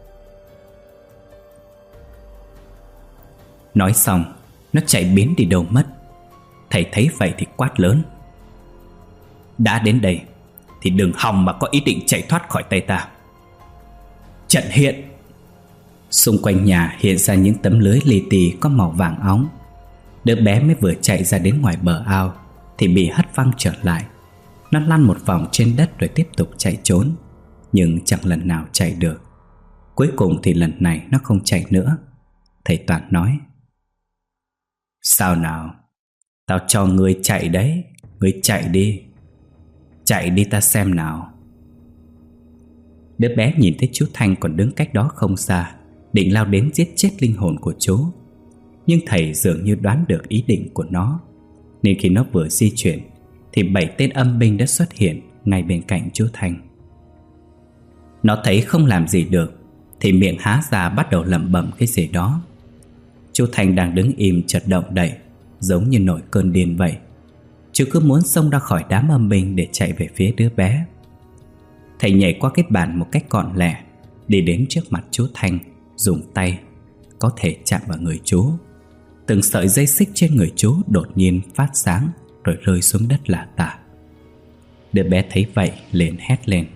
Nói xong, nó chạy biến đi đâu mất. Thầy thấy vậy thì quát lớn: Đã đến đây thì đừng hòng mà có ý định chạy thoát khỏi tay ta. Trận hiện. Xung quanh nhà hiện ra những tấm lưới li ti có màu vàng óng. Đứa bé mới vừa chạy ra đến ngoài bờ ao thì bị hất văng trở lại. Nó lăn một vòng trên đất rồi tiếp tục chạy trốn, nhưng chẳng lần nào chạy được. Cuối cùng thì lần này nó không chạy nữa. Thầy Toàn nói: Sao nào, tao cho ngươi chạy đấy. Ngươi chạy đi. Chạy đi ta xem nào. Đứa bé nhìn thấy chú Thanh còn đứng cách đó không xa, định lao đến giết chết linh hồn của chú. Nhưng thầy dường như đoán được ý định của nó, nên khi nó vừa di chuyển thì bảy tên âm binh đã xuất hiện ngay bên cạnh chú Thanh. Nó thấy không làm gì được thì miệng há ra bắt đầu lẩm bẩm cái gì đó. Chú Thanh đang đứng im chợt động đậy, giống như nổi cơn điên vậy. Chú cứ muốn xông ra khỏi đám âm binh để chạy về phía đứa bé. Thầy nhảy qua cái bàn một cách gọn lẹ, đi đến trước mặt chú Thanh, dùng tay có thể chạm vào người chú. Từng sợi dây xích trên người chú đột nhiên phát sáng rồi rơi xuống đất lả tả. Đứa bé thấy vậy liền hét lên: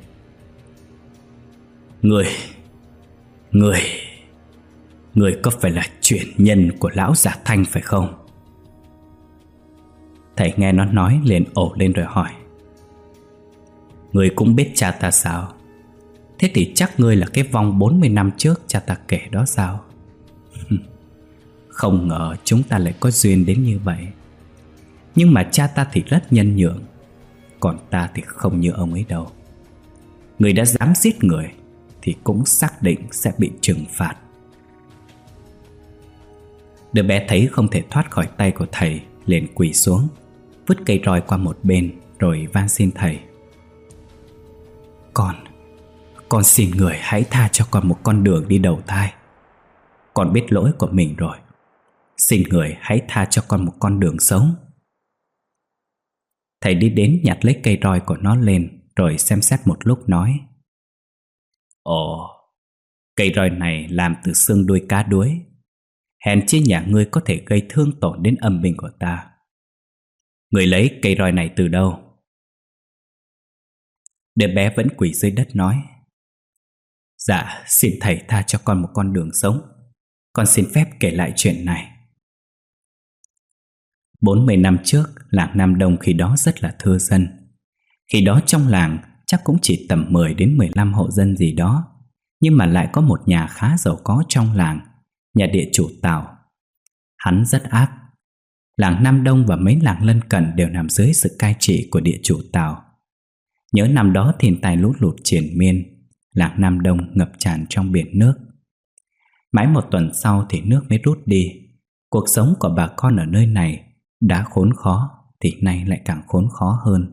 Người Người Người có phải là truyền nhân của lão già Thanh phải không? Thầy nghe nó nói liền ồ lên rồi hỏi: Người cũng biết cha ta sao? Thế thì chắc ngươi là cái vong bốn mươi năm trước cha ta kể đó sao? Không ngờ chúng ta lại có duyên đến như vậy. Nhưng mà cha ta thì rất nhân nhượng, còn ta thì không như ông ấy đâu. Người đã dám giết người thì cũng xác định sẽ bị trừng phạt. Đứa bé thấy không thể thoát khỏi tay của thầy, liền quỳ xuống, vứt cây roi qua một bên rồi van xin thầy: Con Con xin người hãy tha cho con một con đường đi đầu thai. Con biết lỗi của mình rồi. Xin người hãy tha cho con một con đường sống. Thầy đi đến nhặt lấy cây roi của nó lên, rồi xem xét một lúc nói: Ồ, cây roi này làm từ xương đuôi cá đuối. Hèn chi nhà ngươi có thể gây thương tổn đến âm binh của ta. Người lấy cây roi này từ đâu? Đứa bé vẫn quỳ dưới đất nói: Dạ, xin thầy tha cho con một con đường sống. con xin phép kể lại chuyện này. Bốn mươi năm trước, làng Nam Đông khi đó rất là thưa dân. Khi đó trong làng chắc cũng chỉ tầm mười đến mười lăm hộ dân gì đó, nhưng mà lại có một nhà khá giàu có trong làng, nhà địa chủ Tào. Hắn rất ác. Làng Nam Đông và mấy làng lân cận đều nằm dưới sự cai trị của địa chủ Tào. Nhớ năm đó thiên tai lũ lụt triền miên, làng Nam Đông ngập tràn trong biển nước. Mãi một tuần sau thì nước mới rút đi. Cuộc sống của bà con ở nơi này đã khốn khó thì nay lại càng khốn khó hơn.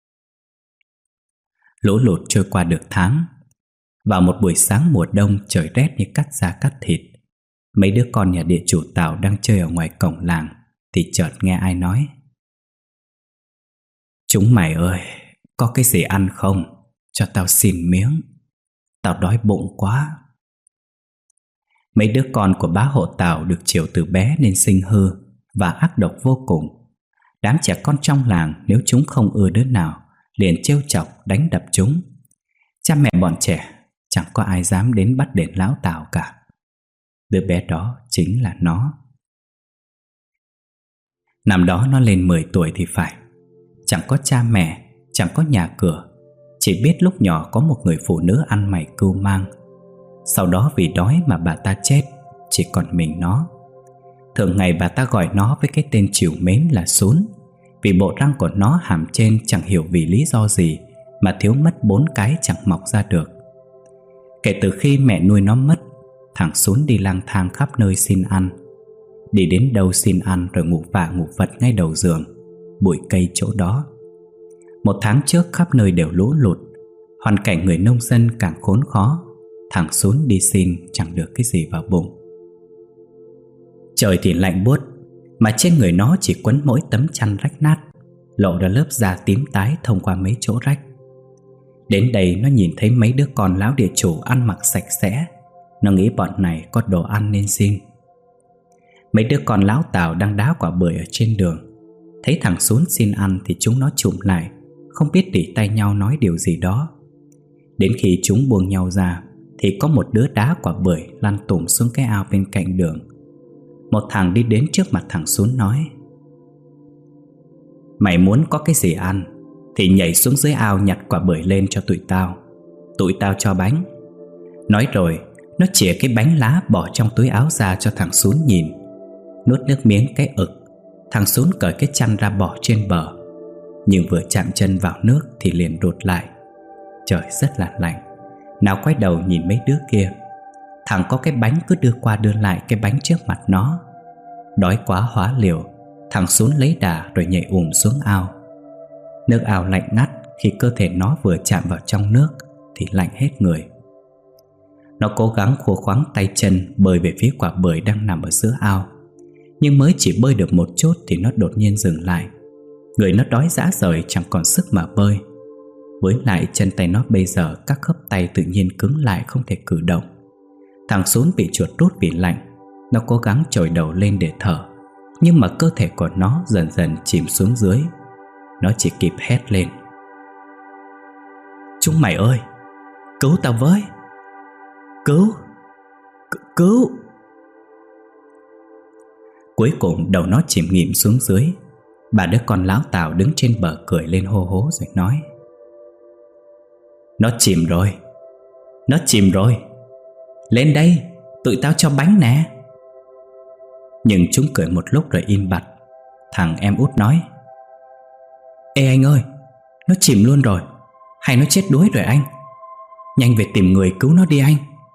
Lũ lụt trôi qua được tháng. Vào một buổi sáng mùa đông trời rét như cắt da cắt thịt, mấy đứa con nhà địa chủ Tào đang chơi ở ngoài cổng làng thì chợt nghe ai nói: "Chúng mày ơi, có cái gì ăn không? Cho tao xin miếng. Tao đói bụng quá." Mấy đứa con của bá hộ Tào được chiều từ bé nên sinh hư và ác độc vô cùng. Đám trẻ con trong làng nếu chúng không ưa đứa nào liền trêu chọc đánh đập chúng. Cha mẹ bọn trẻ chẳng có ai dám đến bắt đền lão Tào cả. Đứa bé đó chính là nó. Năm đó nó lên mười tuổi thì phải. Chẳng có cha mẹ, chẳng có nhà cửa, chỉ biết lúc nhỏ có một người phụ nữ ăn mày cưu mang. Sau đó vì đói mà bà ta chết, chỉ còn mình nó. Thường ngày bà ta gọi nó với cái tên trìu mến là Sún, vì bộ răng của nó hàm trên chẳng hiểu vì lý do gì mà thiếu mất bốn cái chẳng mọc ra được. Kể từ khi mẹ nuôi nó mất, thằng Sún đi lang thang khắp nơi xin ăn. Đi đến đâu xin ăn rồi ngủ vạ ngủ vật ngay đầu giường, bụi cây chỗ đó. Một tháng trước khắp nơi đều lũ lụt, hoàn cảnh người nông dân càng khốn khó. Thằng Sún đi xin chẳng được cái gì vào bụng. Trời thì lạnh buốt, mà trên người nó chỉ quấn mỗi tấm chăn rách nát, lộ ra lớp da tím tái thông qua mấy chỗ rách. Đến đây nó nhìn thấy mấy đứa con lão địa chủ ăn mặc sạch sẽ. Nó nghĩ bọn này có đồ ăn nên xin. Mấy đứa con lão Tào đang đá quả bưởi ở trên đường, thấy thằng Sún xin ăn thì chúng nó chụm lại, không biết đỉ tay nhau nói điều gì đó. Đến khi chúng buông nhau ra thì có một đứa đá quả bưởi lăn tùng xuống cái ao bên cạnh đường. Một thằng đi đến trước mặt thằng Sún nói: "Mày muốn có cái gì ăn thì nhảy xuống dưới ao nhặt quả bưởi lên cho tụi tao. Tụi tao cho bánh." Nói rồi nó chìa cái bánh lá bỏ trong túi áo ra cho thằng Sún nhìn. Nuốt nước miếng cái ực, thằng Sún cởi cái chăn ra bỏ trên bờ. Nhưng vừa chạm chân vào nước thì liền rụt lại. Trời rất là lạnh. Nào quay đầu nhìn mấy đứa kia, thằng có cái bánh cứ đưa qua đưa lại cái bánh trước mặt nó. Đói quá hóa liều, thằng Sún lấy đà rồi nhảy ùm xuống ao. Nước ao lạnh ngắt, khi cơ thể nó vừa chạm vào trong nước thì lạnh hết người. Nó cố gắng khua khoắng tay chân bơi về phía quả bưởi đang nằm ở giữa ao. Nhưng mới chỉ bơi được một chút thì nó đột nhiên dừng lại. Người nó đói rã rời chẳng còn sức mà bơi. Với lại chân tay nó bây giờ các khớp tay tự nhiên cứng lại không thể cử động. Thằng Sún bị chuột rút vì lạnh. Nó cố gắng trồi đầu lên để thở, nhưng mà cơ thể của nó dần dần chìm xuống dưới. Nó chỉ kịp hét lên: "Chúng mày ơi, cứu tao với! Cứu! C- cứu!" Cuối cùng đầu nó chìm nghỉm xuống dưới. Bà đứa con lão Tào đứng trên bờ cười lên hô hố rồi nói: "Nó chìm rồi, nó chìm rồi. Lên đây, tụi tao cho bánh nè." Nhưng chúng cười một lúc rồi im bặt. Thằng em út nói: "Ê anh ơi, nó chìm luôn rồi. Hay nó chết đuối rồi anh. Nhanh về tìm người cứu nó đi anh."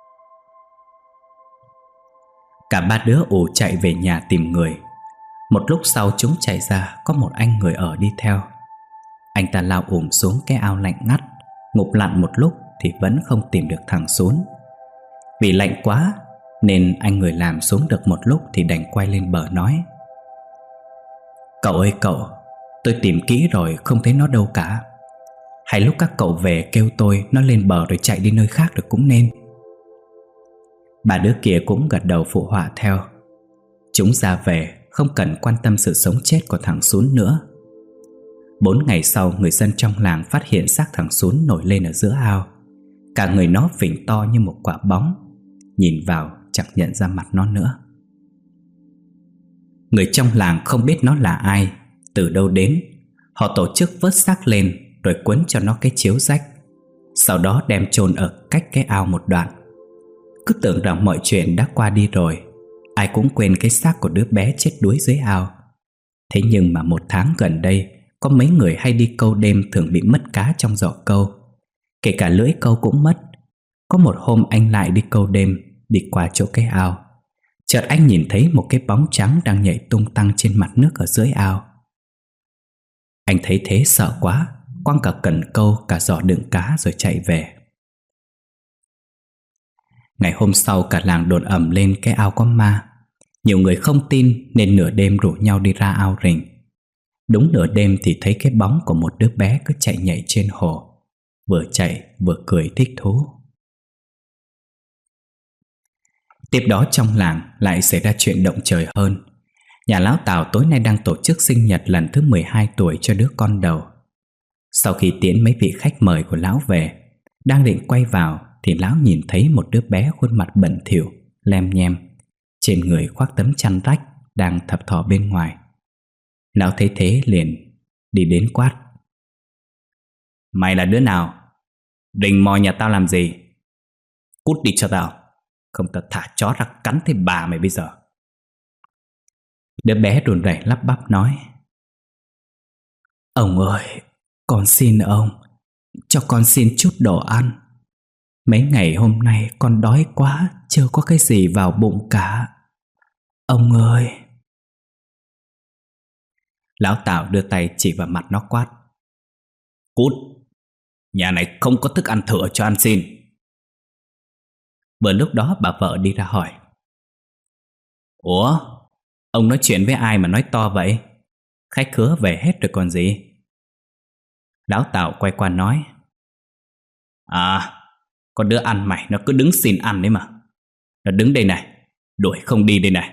Cả ba đứa ù chạy về nhà tìm người. Một lúc sau chúng chạy ra, có một anh người ở đi theo. Anh ta lao ùm xuống cái ao lạnh ngắt, ngụp lặn một lúc thì vẫn không tìm được thằng Sún. Vì lạnh quá nên anh người làm xuống được một lúc thì đành quay lên bờ nói: "Cậu ơi cậu, tôi tìm kỹ rồi không thấy nó đâu cả. Hay lúc các cậu về kêu tôi nó lên bờ rồi chạy đi nơi khác được cũng nên." Bà đứa kia cũng gật đầu phụ họa theo. Chúng ra về không cần quan tâm sự sống chết của thằng Sún nữa. Bốn ngày sau, người dân trong làng phát hiện xác thằng Sún nổi lên ở giữa ao. Cả người nó phình to như một quả bóng. Nhìn vào chẳng nhận ra mặt nó nữa. Người trong làng không biết nó là ai, từ đâu đến. Họ tổ chức vớt xác lên rồi quấn cho nó cái chiếu rách, sau đó đem chôn ở cách cái ao một đoạn. Cứ tưởng rằng mọi chuyện đã qua đi rồi, ai cũng quên cái xác của đứa bé chết đuối dưới ao. Thế nhưng mà một tháng gần đây, có mấy người hay đi câu đêm thường bị mất cá trong giỏ câu. Kể cả lưỡi câu cũng mất. Có một hôm anh lại đi câu đêm, đi qua chỗ cái ao. Chợt anh nhìn thấy một cái bóng trắng đang nhảy tung tăng trên mặt nước ở dưới ao. Anh thấy thế sợ quá, quăng cả cần câu, cả giỏ đựng cá rồi chạy về. Ngày hôm sau cả làng đồn ầm lên cái ao có ma. Nhiều người không tin nên nửa đêm rủ nhau đi ra ao rình. Đúng nửa đêm thì thấy cái bóng của một đứa bé cứ chạy nhảy trên hồ, vừa chạy vừa cười thích thú. Tiếp đó trong làng lại xảy ra chuyện động trời hơn. Nhà lão Tào tối nay đang tổ chức sinh nhật lần thứ mười hai tuổi cho đứa con đầu. Sau khi tiễn mấy vị khách mời của lão về, đang định quay vào thì lão nhìn thấy một đứa bé khuôn mặt bẩn thỉu, lem nhem, trên người khoác tấm chăn rách, đang thập thò bên ngoài. Lão thấy thế liền đi đến quát: "Mày là đứa nào? Rình mò nhà tao làm gì? Cút đi cho tao, không tao thả chó ra cắn thấy bà mày bây giờ." Đứa bé run rẩy lắp bắp nói: "Ông ơi, con xin ông, cho con xin chút đồ ăn. Mấy ngày hôm nay con đói quá, chưa có cái gì vào bụng cả. Ông ơi." Lão Tào đưa tay chỉ vào mặt nó quát: "Cút, nhà này không có thức ăn thừa cho ăn xin." Vừa lúc đó bà vợ đi ra hỏi: "Ủa, ông nói chuyện với ai mà nói to vậy? Khách khứa về hết rồi còn gì?" Lão Tào quay qua nói: "À, con đứa ăn mày nó cứ đứng xin ăn đấy mà. Nó đứng đây này, đuổi không đi đây này."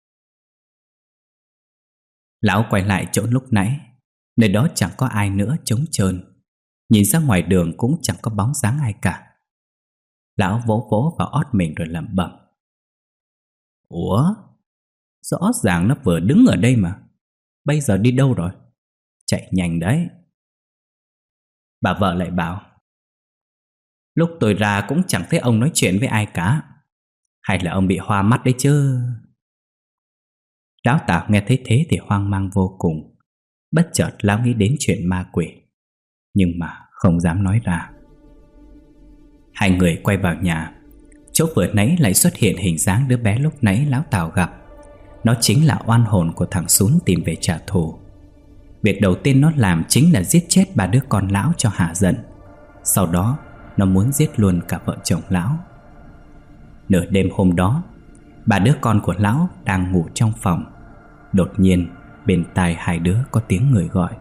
Lão quay lại chỗ lúc nãy. Nơi đó chẳng có ai nữa, trống trơn. Nhìn ra ngoài đường cũng chẳng có bóng dáng ai cả. Lão vỗ vỗ vào ót mình rồi lẩm bẩm: "Ủa, rõ ràng nó vừa đứng ở đây mà, bây giờ đi đâu rồi? Chạy nhanh đấy." Bà vợ lại bảo: "Lúc tôi ra cũng chẳng thấy ông nói chuyện với ai cả. Hay là ông bị hoa mắt đấy chứ?" Lão Tào nghe thấy thế thì hoang mang vô cùng. Bất chợt lão nghĩ đến chuyện ma quỷ, nhưng mà không dám nói ra. Hai người quay vào nhà. Chỗ vừa nãy lại xuất hiện hình dáng đứa bé lúc nãy lão Tào gặp. Nó chính là oan hồn của thằng Sún tìm về trả thù. Việc đầu tiên nó làm chính là giết chết ba đứa con lão cho hả giận. Sau đó nó muốn giết luôn cả vợ chồng lão. Nửa đêm hôm đó, ba đứa con của lão đang ngủ trong phòng. Đột nhiên bên tai hai đứa có tiếng người gọi: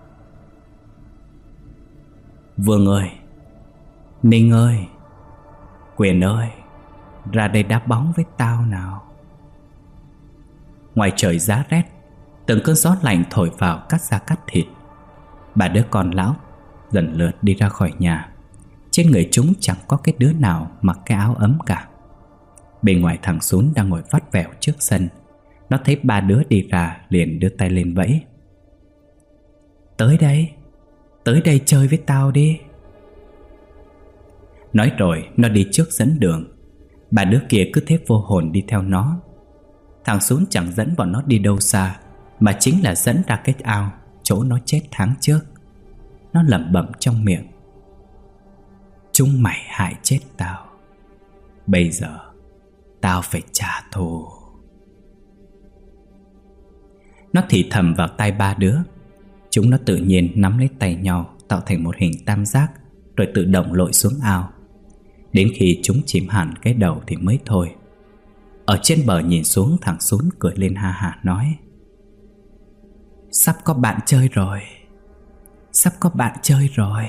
"Vương ơi, Ninh ơi, Quyền ơi, ra đây đá bóng với tao nào." Ngoài trời giá rét, từng cơn gió lạnh thổi vào cắt da cắt thịt. Ba đứa con lão lần lượt đi ra khỏi nhà. Trên người chúng chẳng có cái đứa nào mặc cái áo ấm cả. Bên ngoài thằng Sún đang ngồi vắt vẻo trước sân. Nó thấy ba đứa đi ra liền đưa tay lên vẫy: "Tới đây, tới đây chơi với tao đi." Nói rồi nó đi trước dẫn đường. Ba đứa kia cứ thế vô hồn đi theo nó. Thằng Sún chẳng dẫn bọn nó đi đâu xa, mà chính là dẫn ra cái ao chỗ nó chết tháng trước. Nó lẩm bẩm trong miệng: "Chúng mày hại chết tao, bây giờ tao phải trả thù." Nó thì thầm vào tai ba đứa. Chúng nó tự nhiên nắm lấy tay nhau, tạo thành một hình tam giác, rồi tự động lội xuống ao. Đến khi chúng chìm hẳn cái đầu thì mới thôi. Ở trên bờ nhìn xuống, thằng Sún cười lên ha hả nói: "Sắp có bạn chơi rồi, sắp có bạn chơi rồi."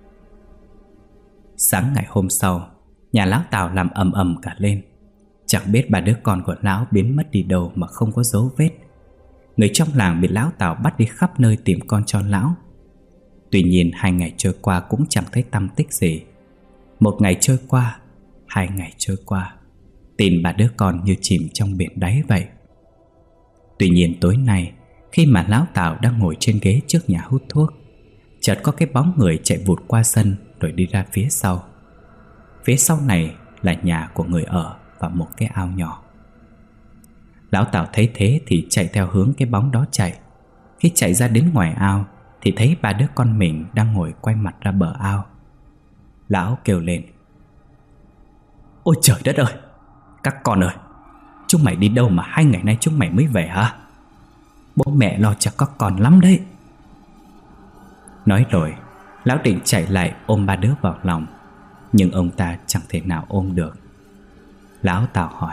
Sáng ngày hôm sau, nhà lão Tào làm ầm ầm cả lên. Chẳng biết ba đứa con của lão biến mất đi đâu mà không có dấu vết. Người trong làng bị lão Tào bắt đi khắp nơi tìm con cho lão. Tuy nhiên hai ngày trôi qua cũng chẳng thấy tăm tích gì. Một ngày trôi qua, hai ngày trôi qua, Tin ba đứa con như chìm trong biển đáy vậy. Tuy nhiên tối nay, khi mà lão Tào đang ngồi trên ghế trước nhà hút thuốc, chợt có cái bóng người chạy vụt qua sân rồi đi ra phía sau. Phía sau này là nhà của người ở và một cái ao nhỏ. Lão Tào thấy thế thì chạy theo hướng cái bóng đó chạy. Khi chạy ra đến ngoài ao thì thấy ba đứa con mình đang ngồi quay mặt ra bờ ao. Lão kêu lên: "Ôi trời đất ơi! Các con ơi! Chúng mày đi đâu mà hai ngày nay chúng mày mới về hả? Bố mẹ lo cho các con lắm đấy." Nói rồi, lão định chạy lại ôm ba đứa vào lòng, nhưng ông ta chẳng thể nào ôm được. Lão Tào hỏi: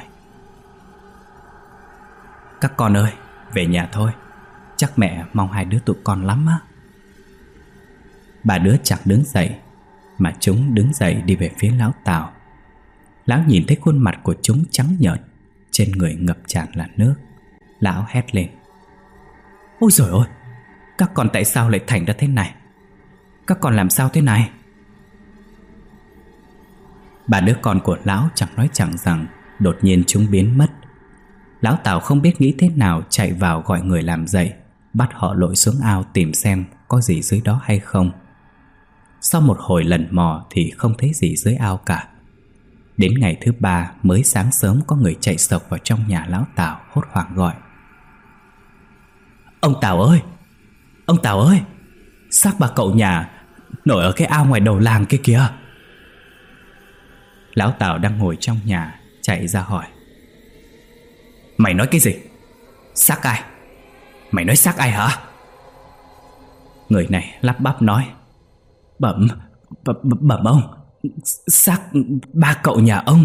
"Các con ơi, về nhà thôi. Chắc mẹ mong hai đứa tụi con lắm á." Ba đứa chẳng đứng dậy, mà chúng đứng dậy đi về phía lão Tào. Lão nhìn thấy khuôn mặt của chúng trắng nhợt, trên người ngập tràn là nước. Lão hét lên: "Ôi giời ơi! Các con tại sao lại thành ra thế này? Các con làm sao thế này?" Ba đứa con của lão chẳng nói chẳng rằng, đột nhiên chúng biến mất. Lão Tào không biết nghĩ thế nào, chạy vào gọi người làm dậy, bắt họ lội xuống ao tìm xem có gì dưới đó hay không. Sau một hồi lần mò thì không thấy gì dưới ao cả. Đến ngày thứ ba mới sáng sớm có người chạy sộc vào trong nhà lão Tào, hốt hoảng gọi: "Ông Tào ơi! Ông Tào ơi! Xác bà cậu nhà nổi ở cái ao ngoài đầu làng kia kìa!" Lão Tào đang ngồi trong nhà chạy ra hỏi: "Mày nói cái gì? Xác ai? Mày nói xác ai hả?" Người này lắp bắp nói: Bẩm, bẩm, bẩm ông, xác ba cậu nhà ông."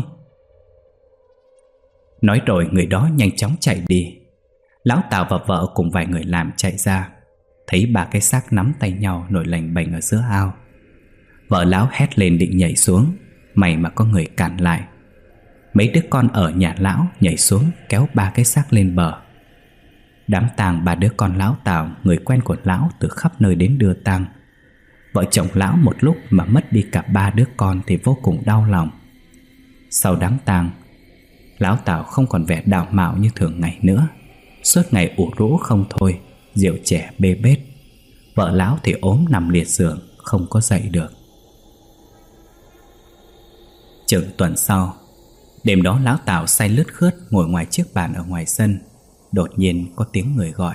Nói rồi người đó nhanh chóng chạy đi. Lão Tào và vợ cùng vài người làm chạy ra, thấy ba cái xác nắm tay nhau nổi lềnh bềnh ở giữa ao. Vợ lão hét lên định nhảy xuống, may mà có người cản lại. Mấy đứa con ở nhà lão nhảy xuống kéo ba cái xác lên bờ. Đám tang ba đứa con lão Tào, người quen của lão, từ khắp nơi đến đưa tang. Vợ chồng lão một lúc mà mất đi cả ba đứa con thì vô cùng đau lòng. Sau đám tang, lão Tào không còn vẻ đạo mạo như thường ngày nữa, suốt ngày ủ rũ không thôi, rượu chè bê bết. Vợ lão thì ốm nằm liệt giường, không có dậy được. Chừng tuần sau, đêm đó lão Tào say lướt khướt ngồi ngoài chiếc bàn ở ngoài sân. Đột nhiên có tiếng người gọi: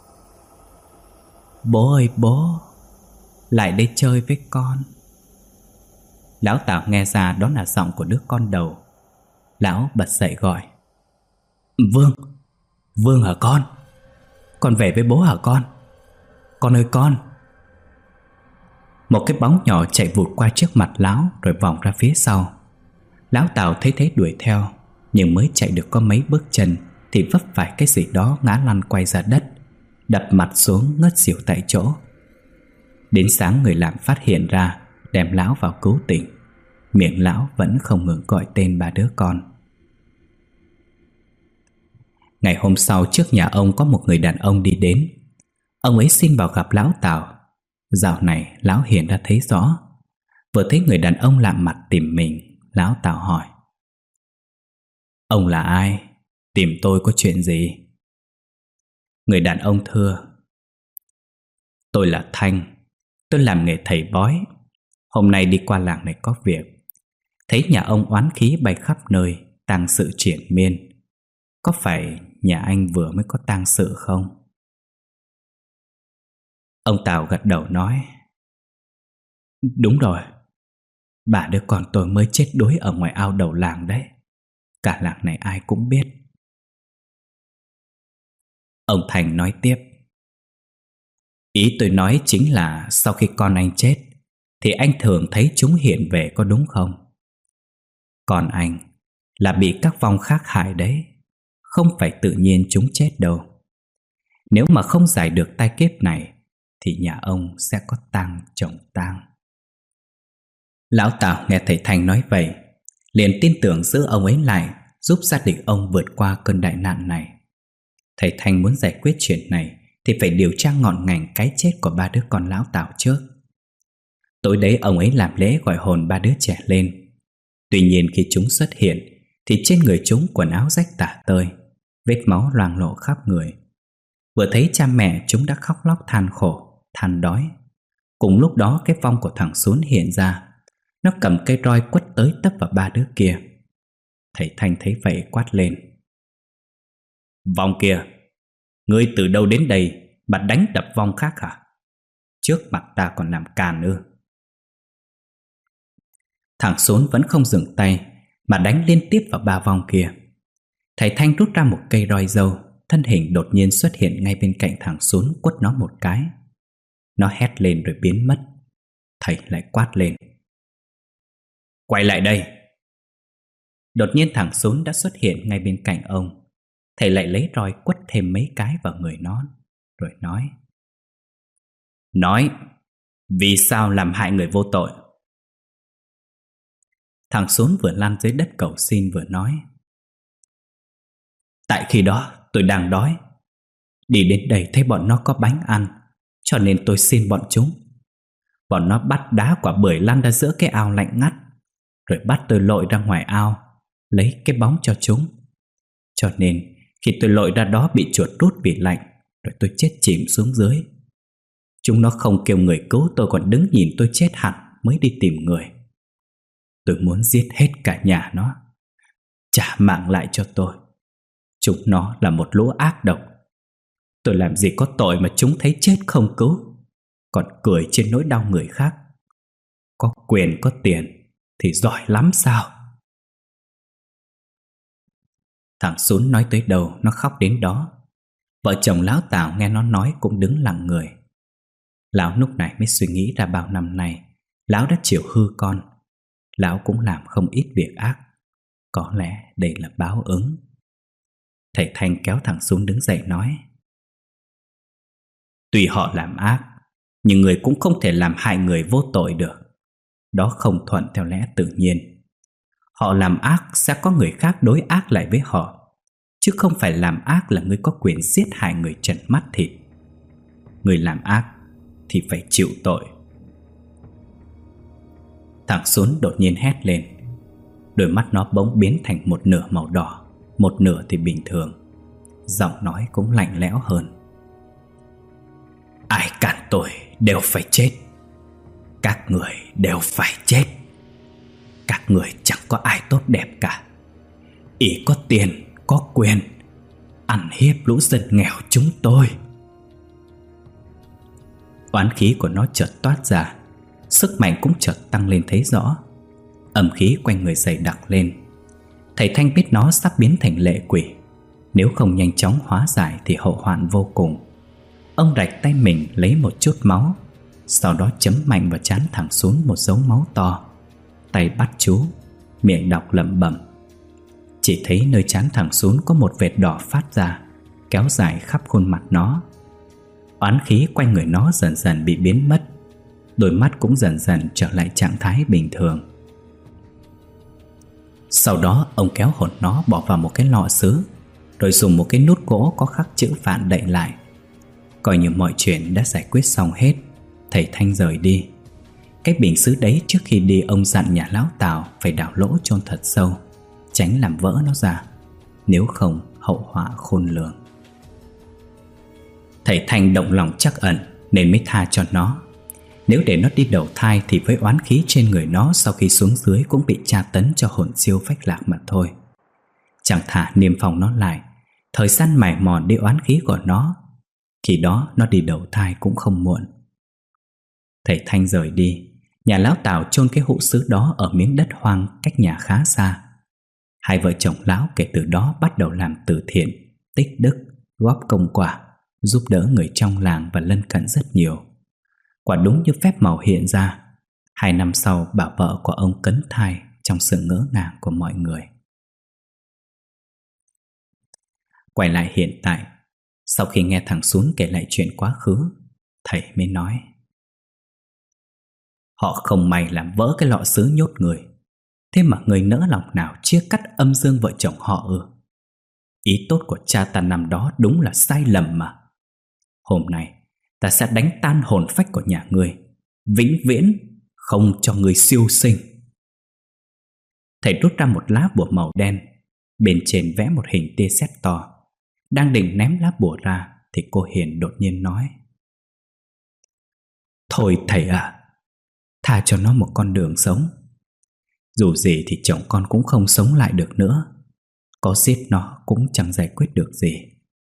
"Bố ơi bố, lại đây chơi với con." Lão Tào nghe ra đó là giọng của đứa con đầu. Lão bật dậy gọi: "Vương, Vương hả con? Con về với bố hả con? Con ơi con!" Một cái bóng nhỏ chạy vụt qua trước mặt lão rồi vòng ra phía sau. Lão Tào thấy thế đuổi theo, nhưng mới chạy được có mấy bước chân thì vấp phải cái gì đó ngã lăn quay ra đất, đập mặt xuống ngất xỉu tại chỗ. Đến sáng người làm phát hiện ra, đem lão vào cứu tỉnh. Miệng lão vẫn không ngừng gọi tên ba đứa con. Ngày hôm sau, trước nhà ông có một người đàn ông đi đến. Ông ấy xin vào gặp lão Tào. Dạo này lão hiện đã thấy rõ. Vừa thấy người đàn ông lạ mặt tìm mình, lão Tào hỏi: "Ông là ai? Tìm tôi có chuyện gì?" Người đàn ông thưa: "Tôi là Thanh. Tôi làm nghề thầy bói. Hôm nay đi qua làng này có việc. Thấy nhà ông oán khí bay khắp nơi, tang sự triển miên. Có phải nhà anh vừa mới có tang sự không?" Ông Tào gật đầu nói: "Đúng rồi. Bà đứa con tôi mới chết đuối ở ngoài ao đầu làng đấy. Cả làng này ai cũng biết." Ông Thành nói tiếp: "Ý tôi nói chính là sau khi con anh chết thì anh thường thấy chúng hiện về, có đúng không? Còn anh là bị các vong khác hại đấy, không phải tự nhiên chúng chết đâu. Nếu mà không giải được tai kiếp này thì nhà ông sẽ có tang chồng tang." Lão Tào nghe thầy Thành nói vậy, liền tin tưởng giữ ông ấy lại, giúp gia đình ông vượt qua cơn đại nạn này. Thầy Thành muốn giải quyết chuyện này thì phải điều tra ngọn ngành cái chết của ba đứa con lão Tào trước. Tối đấy ông ấy làm lễ gọi hồn ba đứa trẻ lên. Tuy nhiên khi chúng xuất hiện thì trên người chúng quần áo rách tả tơi, vết máu loang lổ khắp người. Vừa thấy cha mẹ, chúng đã khóc lóc than khổ, than đói. Cùng lúc đó cái vong của thằng Sún hiện ra. Nó cầm cây roi quất tới tấp vào ba đứa kia. Thầy Thanh thấy vậy quát lên: "Vong kia, ngươi từ đâu đến đây mà đánh đập vong khác hả? Trước mặt ta còn làm càn ư?" Thằng Sún vẫn không dừng tay mà đánh liên tiếp vào ba vong kia. Thầy Thanh rút ra một cây roi dâu, thân hình đột nhiên xuất hiện ngay bên cạnh thằng Sún, quất nó một cái. Nó hét lên rồi biến mất. Thầy lại quát lên: "Quay lại đây!" Đột nhiên thằng Sún đã xuất hiện ngay bên cạnh ông. Thầy lại lấy roi quất thêm mấy cái vào người nó, rồi nói: "Nói, vì sao làm hại người vô tội?" Thằng Sún vừa lăn dưới đất cầu xin vừa nói: "Tại khi đó tôi đang đói, đi đến đây thấy bọn nó có bánh ăn, cho nên tôi xin bọn chúng. Bọn nó bắt đá quả bưởi lăn ra giữa cái ao lạnh ngắt, rồi bắt tôi lội ra ngoài ao, lấy cái bóng cho chúng. Cho nên khi tôi lội ra đó bị chuột rút vì lạnh, rồi tôi chết chìm xuống dưới. Chúng nó không kêu người cứu, tôi còn đứng nhìn tôi chết hẳn mới đi tìm người. Tôi muốn giết hết cả nhà nó, trả mạng lại cho tôi. Chúng nó là một lũ ác độc. Tôi làm gì có tội mà chúng thấy chết không cứu, còn cười trên nỗi đau người khác. Có quyền có tiền thì giỏi lắm sao?" Thằng Sún nói tới đâu nó khóc đến đó. Vợ chồng lão Tào nghe nó nói cũng đứng lặng người. Lão lúc này mới suy nghĩ ra bao năm nay lão đã chịu hư con. Lão cũng làm không ít việc ác. Có lẽ đây là báo ứng. Thầy Thanh kéo thằng Sún đứng dậy nói: "Tuy họ làm ác, nhưng người cũng không thể làm hại người vô tội được. Đó không thuận theo lẽ tự nhiên. Họ làm ác sẽ có người khác đối ác lại với họ, chứ không phải làm ác là người có quyền giết hại người trần mắt thịt. Người làm ác thì phải chịu tội." Thằng Sún đột nhiên hét lên. Đôi mắt nó bỗng biến thành một nửa màu đỏ, một nửa thì bình thường. Giọng nói cũng lạnh lẽo hơn: "Ai cản tôi đều phải chết. Các người đều phải chết. Các người chẳng có ai tốt đẹp cả. Ý có tiền, có quyền, ăn hiếp lũ dân nghèo chúng tôi." Oán khí của nó chợt toát ra, sức mạnh cũng chợt tăng lên thấy rõ. Âm khí quanh người dày đặc lên. Thầy Thanh biết nó sắp biến thành lệ quỷ. Nếu không nhanh chóng hóa giải thì hậu hoạn vô cùng. Ông rạch tay mình lấy một chút máu, sau đó chấm mạnh vào trán thằng Sún một dấu máu to. Tay bắt chú, miệng đọc lẩm bẩm. Chỉ thấy nơi trán thằng Sún có một vệt đỏ phát ra, kéo dài khắp khuôn mặt nó. Oán khí quanh người nó dần dần bị biến mất. Đôi mắt cũng dần dần trở lại trạng thái bình thường. Sau đó ông kéo hồn nó bỏ vào một cái lọ sứ, rồi dùng một cái nút gỗ có khắc chữ Vạn đậy lại. Coi như mọi chuyện đã giải quyết xong hết, thầy Thanh rời đi. Cái bình sứ đấy trước khi đi ông dặn nhà lão Tào phải đào lỗ chôn thật sâu, tránh làm vỡ nó ra, nếu không hậu họa khôn lường. Thầy Thanh động lòng trắc ẩn nên mới tha cho nó. Nếu để nó đi đầu thai thì với oán khí trên người nó sau khi xuống dưới cũng bị tra tấn cho hồn siêu phách lạc mà thôi. Chẳng thà niêm phong nó lại, thời gian mài mòn đi oán khí của nó, khi đó nó đi đầu thai cũng không muộn. Thầy Thanh rời đi. Nhà lão Tào chôn cái hũ sứ đó ở miếng đất hoang cách nhà khá xa. Hai vợ chồng lão kể từ đó bắt đầu làm từ thiện, tích đức, góp công quả, giúp đỡ người trong làng và lân cận rất nhiều. Quả đúng như phép màu hiện ra. Hai năm sau bà vợ của ông cấn thai trong sự ngỡ ngàng của mọi người. Quay lại hiện tại, sau khi nghe thằng Sún kể lại chuyện quá khứ, thầy mới nói: "Họ không may làm vỡ cái lọ sứ nhốt người, thế mà người nỡ lòng nào chia cắt âm dương vợ chồng họ ư? Ý tốt của cha ta năm đó đúng là sai lầm mà. Hôm nay ta sẽ đánh tan hồn phách của nhà ngươi, vĩnh viễn không cho ngươi siêu sinh." Thầy rút ra một lá bùa màu đen, Bên trên vẽ một hình tia sét to. Đang định ném lá bùa ra thì cô Hiền đột nhiên nói: "Thôi thầy à, tha cho nó một con đường sống. Dù gì thì chồng con cũng không sống lại được nữa. Có giết nó cũng chẳng giải quyết được gì."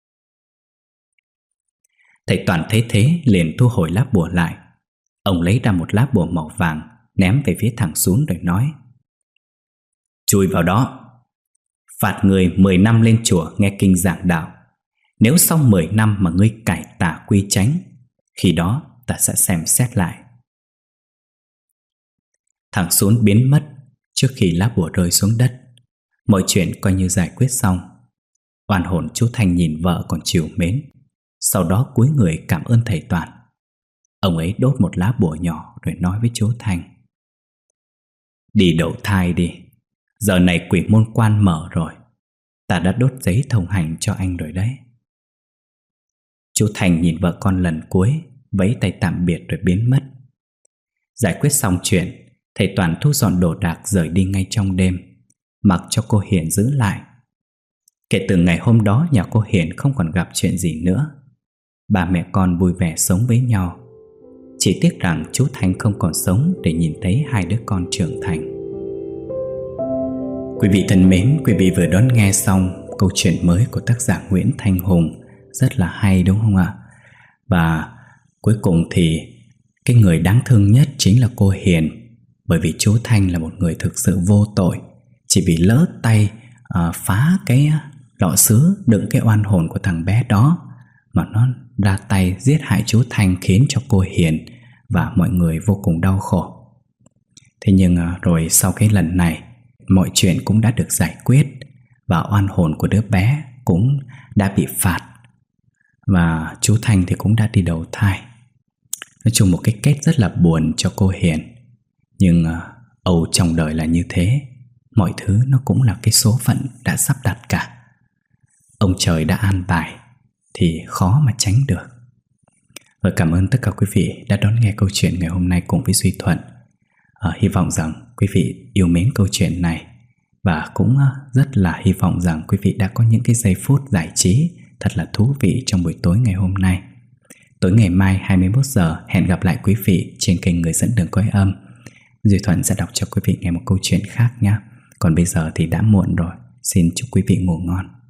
Thầy Toàn thấy thế liền thu hồi lá bùa lại. Ông lấy ra một lá bùa màu vàng, ném về phía thằng Xuống rồi nói: "Chui vào đó. Phạt người mười năm lên chùa nghe kinh giảng đạo. Nếu sau mười năm mà ngươi cải tà quy chánh, khi đó ta sẽ xem xét lại." Thằng Xuống biến mất trước khi lá bùa rơi xuống đất. Mọi chuyện coi như giải quyết xong. Oan hồn chú Thành nhìn vợ còn trìu mến, sau đó cúi người cảm ơn thầy Toàn. Ông ấy đốt một lá bùa nhỏ rồi nói với chú Thành: "Đi đậu thai đi. Giờ này quỷ môn quan mở rồi. Ta đã đốt giấy thông hành cho anh rồi đấy." Chú Thành nhìn vợ con lần cuối, vẫy tay tạm biệt rồi biến mất. Giải quyết xong chuyện, thầy Toàn thu dọn đồ đạc rời đi ngay trong đêm, mặc cho cô Hiền giữ lại. Kể từ ngày hôm đó, nhà cô Hiền không còn gặp chuyện gì nữa. Ba mẹ con vui vẻ sống với nhau. Chỉ tiếc rằng chú Thành không còn sống để nhìn thấy hai đứa con trưởng thành. Quý vị thân mến, quý vị vừa đón nghe xong câu chuyện mới của tác giả Nguyễn Thanh Hùng. Rất là hay đúng không ạ? Và cuối cùng thì cái người đáng thương nhất chính là cô Hiền. Bởi vì chú Thanh là một người thực sự vô tội, chỉ vì lỡ tay à, phá cái lọ sứ đựng cái oan hồn của thằng bé đó mà nó ra tay giết hại chú Thanh, khiến cho cô Hiền và mọi người vô cùng đau khổ. Thế nhưng à, rồi sau cái lần này, mọi chuyện cũng đã được giải quyết và oan hồn của đứa bé cũng đã bị phạt, và chú Thanh thì cũng đã đi đầu thai. Nói chung một cái kết rất là buồn cho cô Hiền. Nhưng uh, âu trong đời là như thế. Mọi thứ nó cũng là cái số phận đã sắp đặt cả. Ông trời đã an bài thì khó mà tránh được. Và cảm ơn tất cả quý vị đã đón nghe câu chuyện ngày hôm nay cùng với Duy Thuận. uh, Hy vọng rằng quý vị yêu mến câu chuyện này. Và cũng uh, rất là hy vọng rằng quý vị đã có những cái giây phút giải trí thật là thú vị trong buổi tối ngày hôm nay. Tối ngày mai hai mươi mốt giờ, hẹn gặp lại quý vị trên kênh Người Dẫn Đường Cõi Âm. Duy Thuận sẽ đọc cho quý vị nghe một câu chuyện khác nhé. Còn bây giờ thì đã muộn rồi. Xin chúc quý vị ngủ ngon.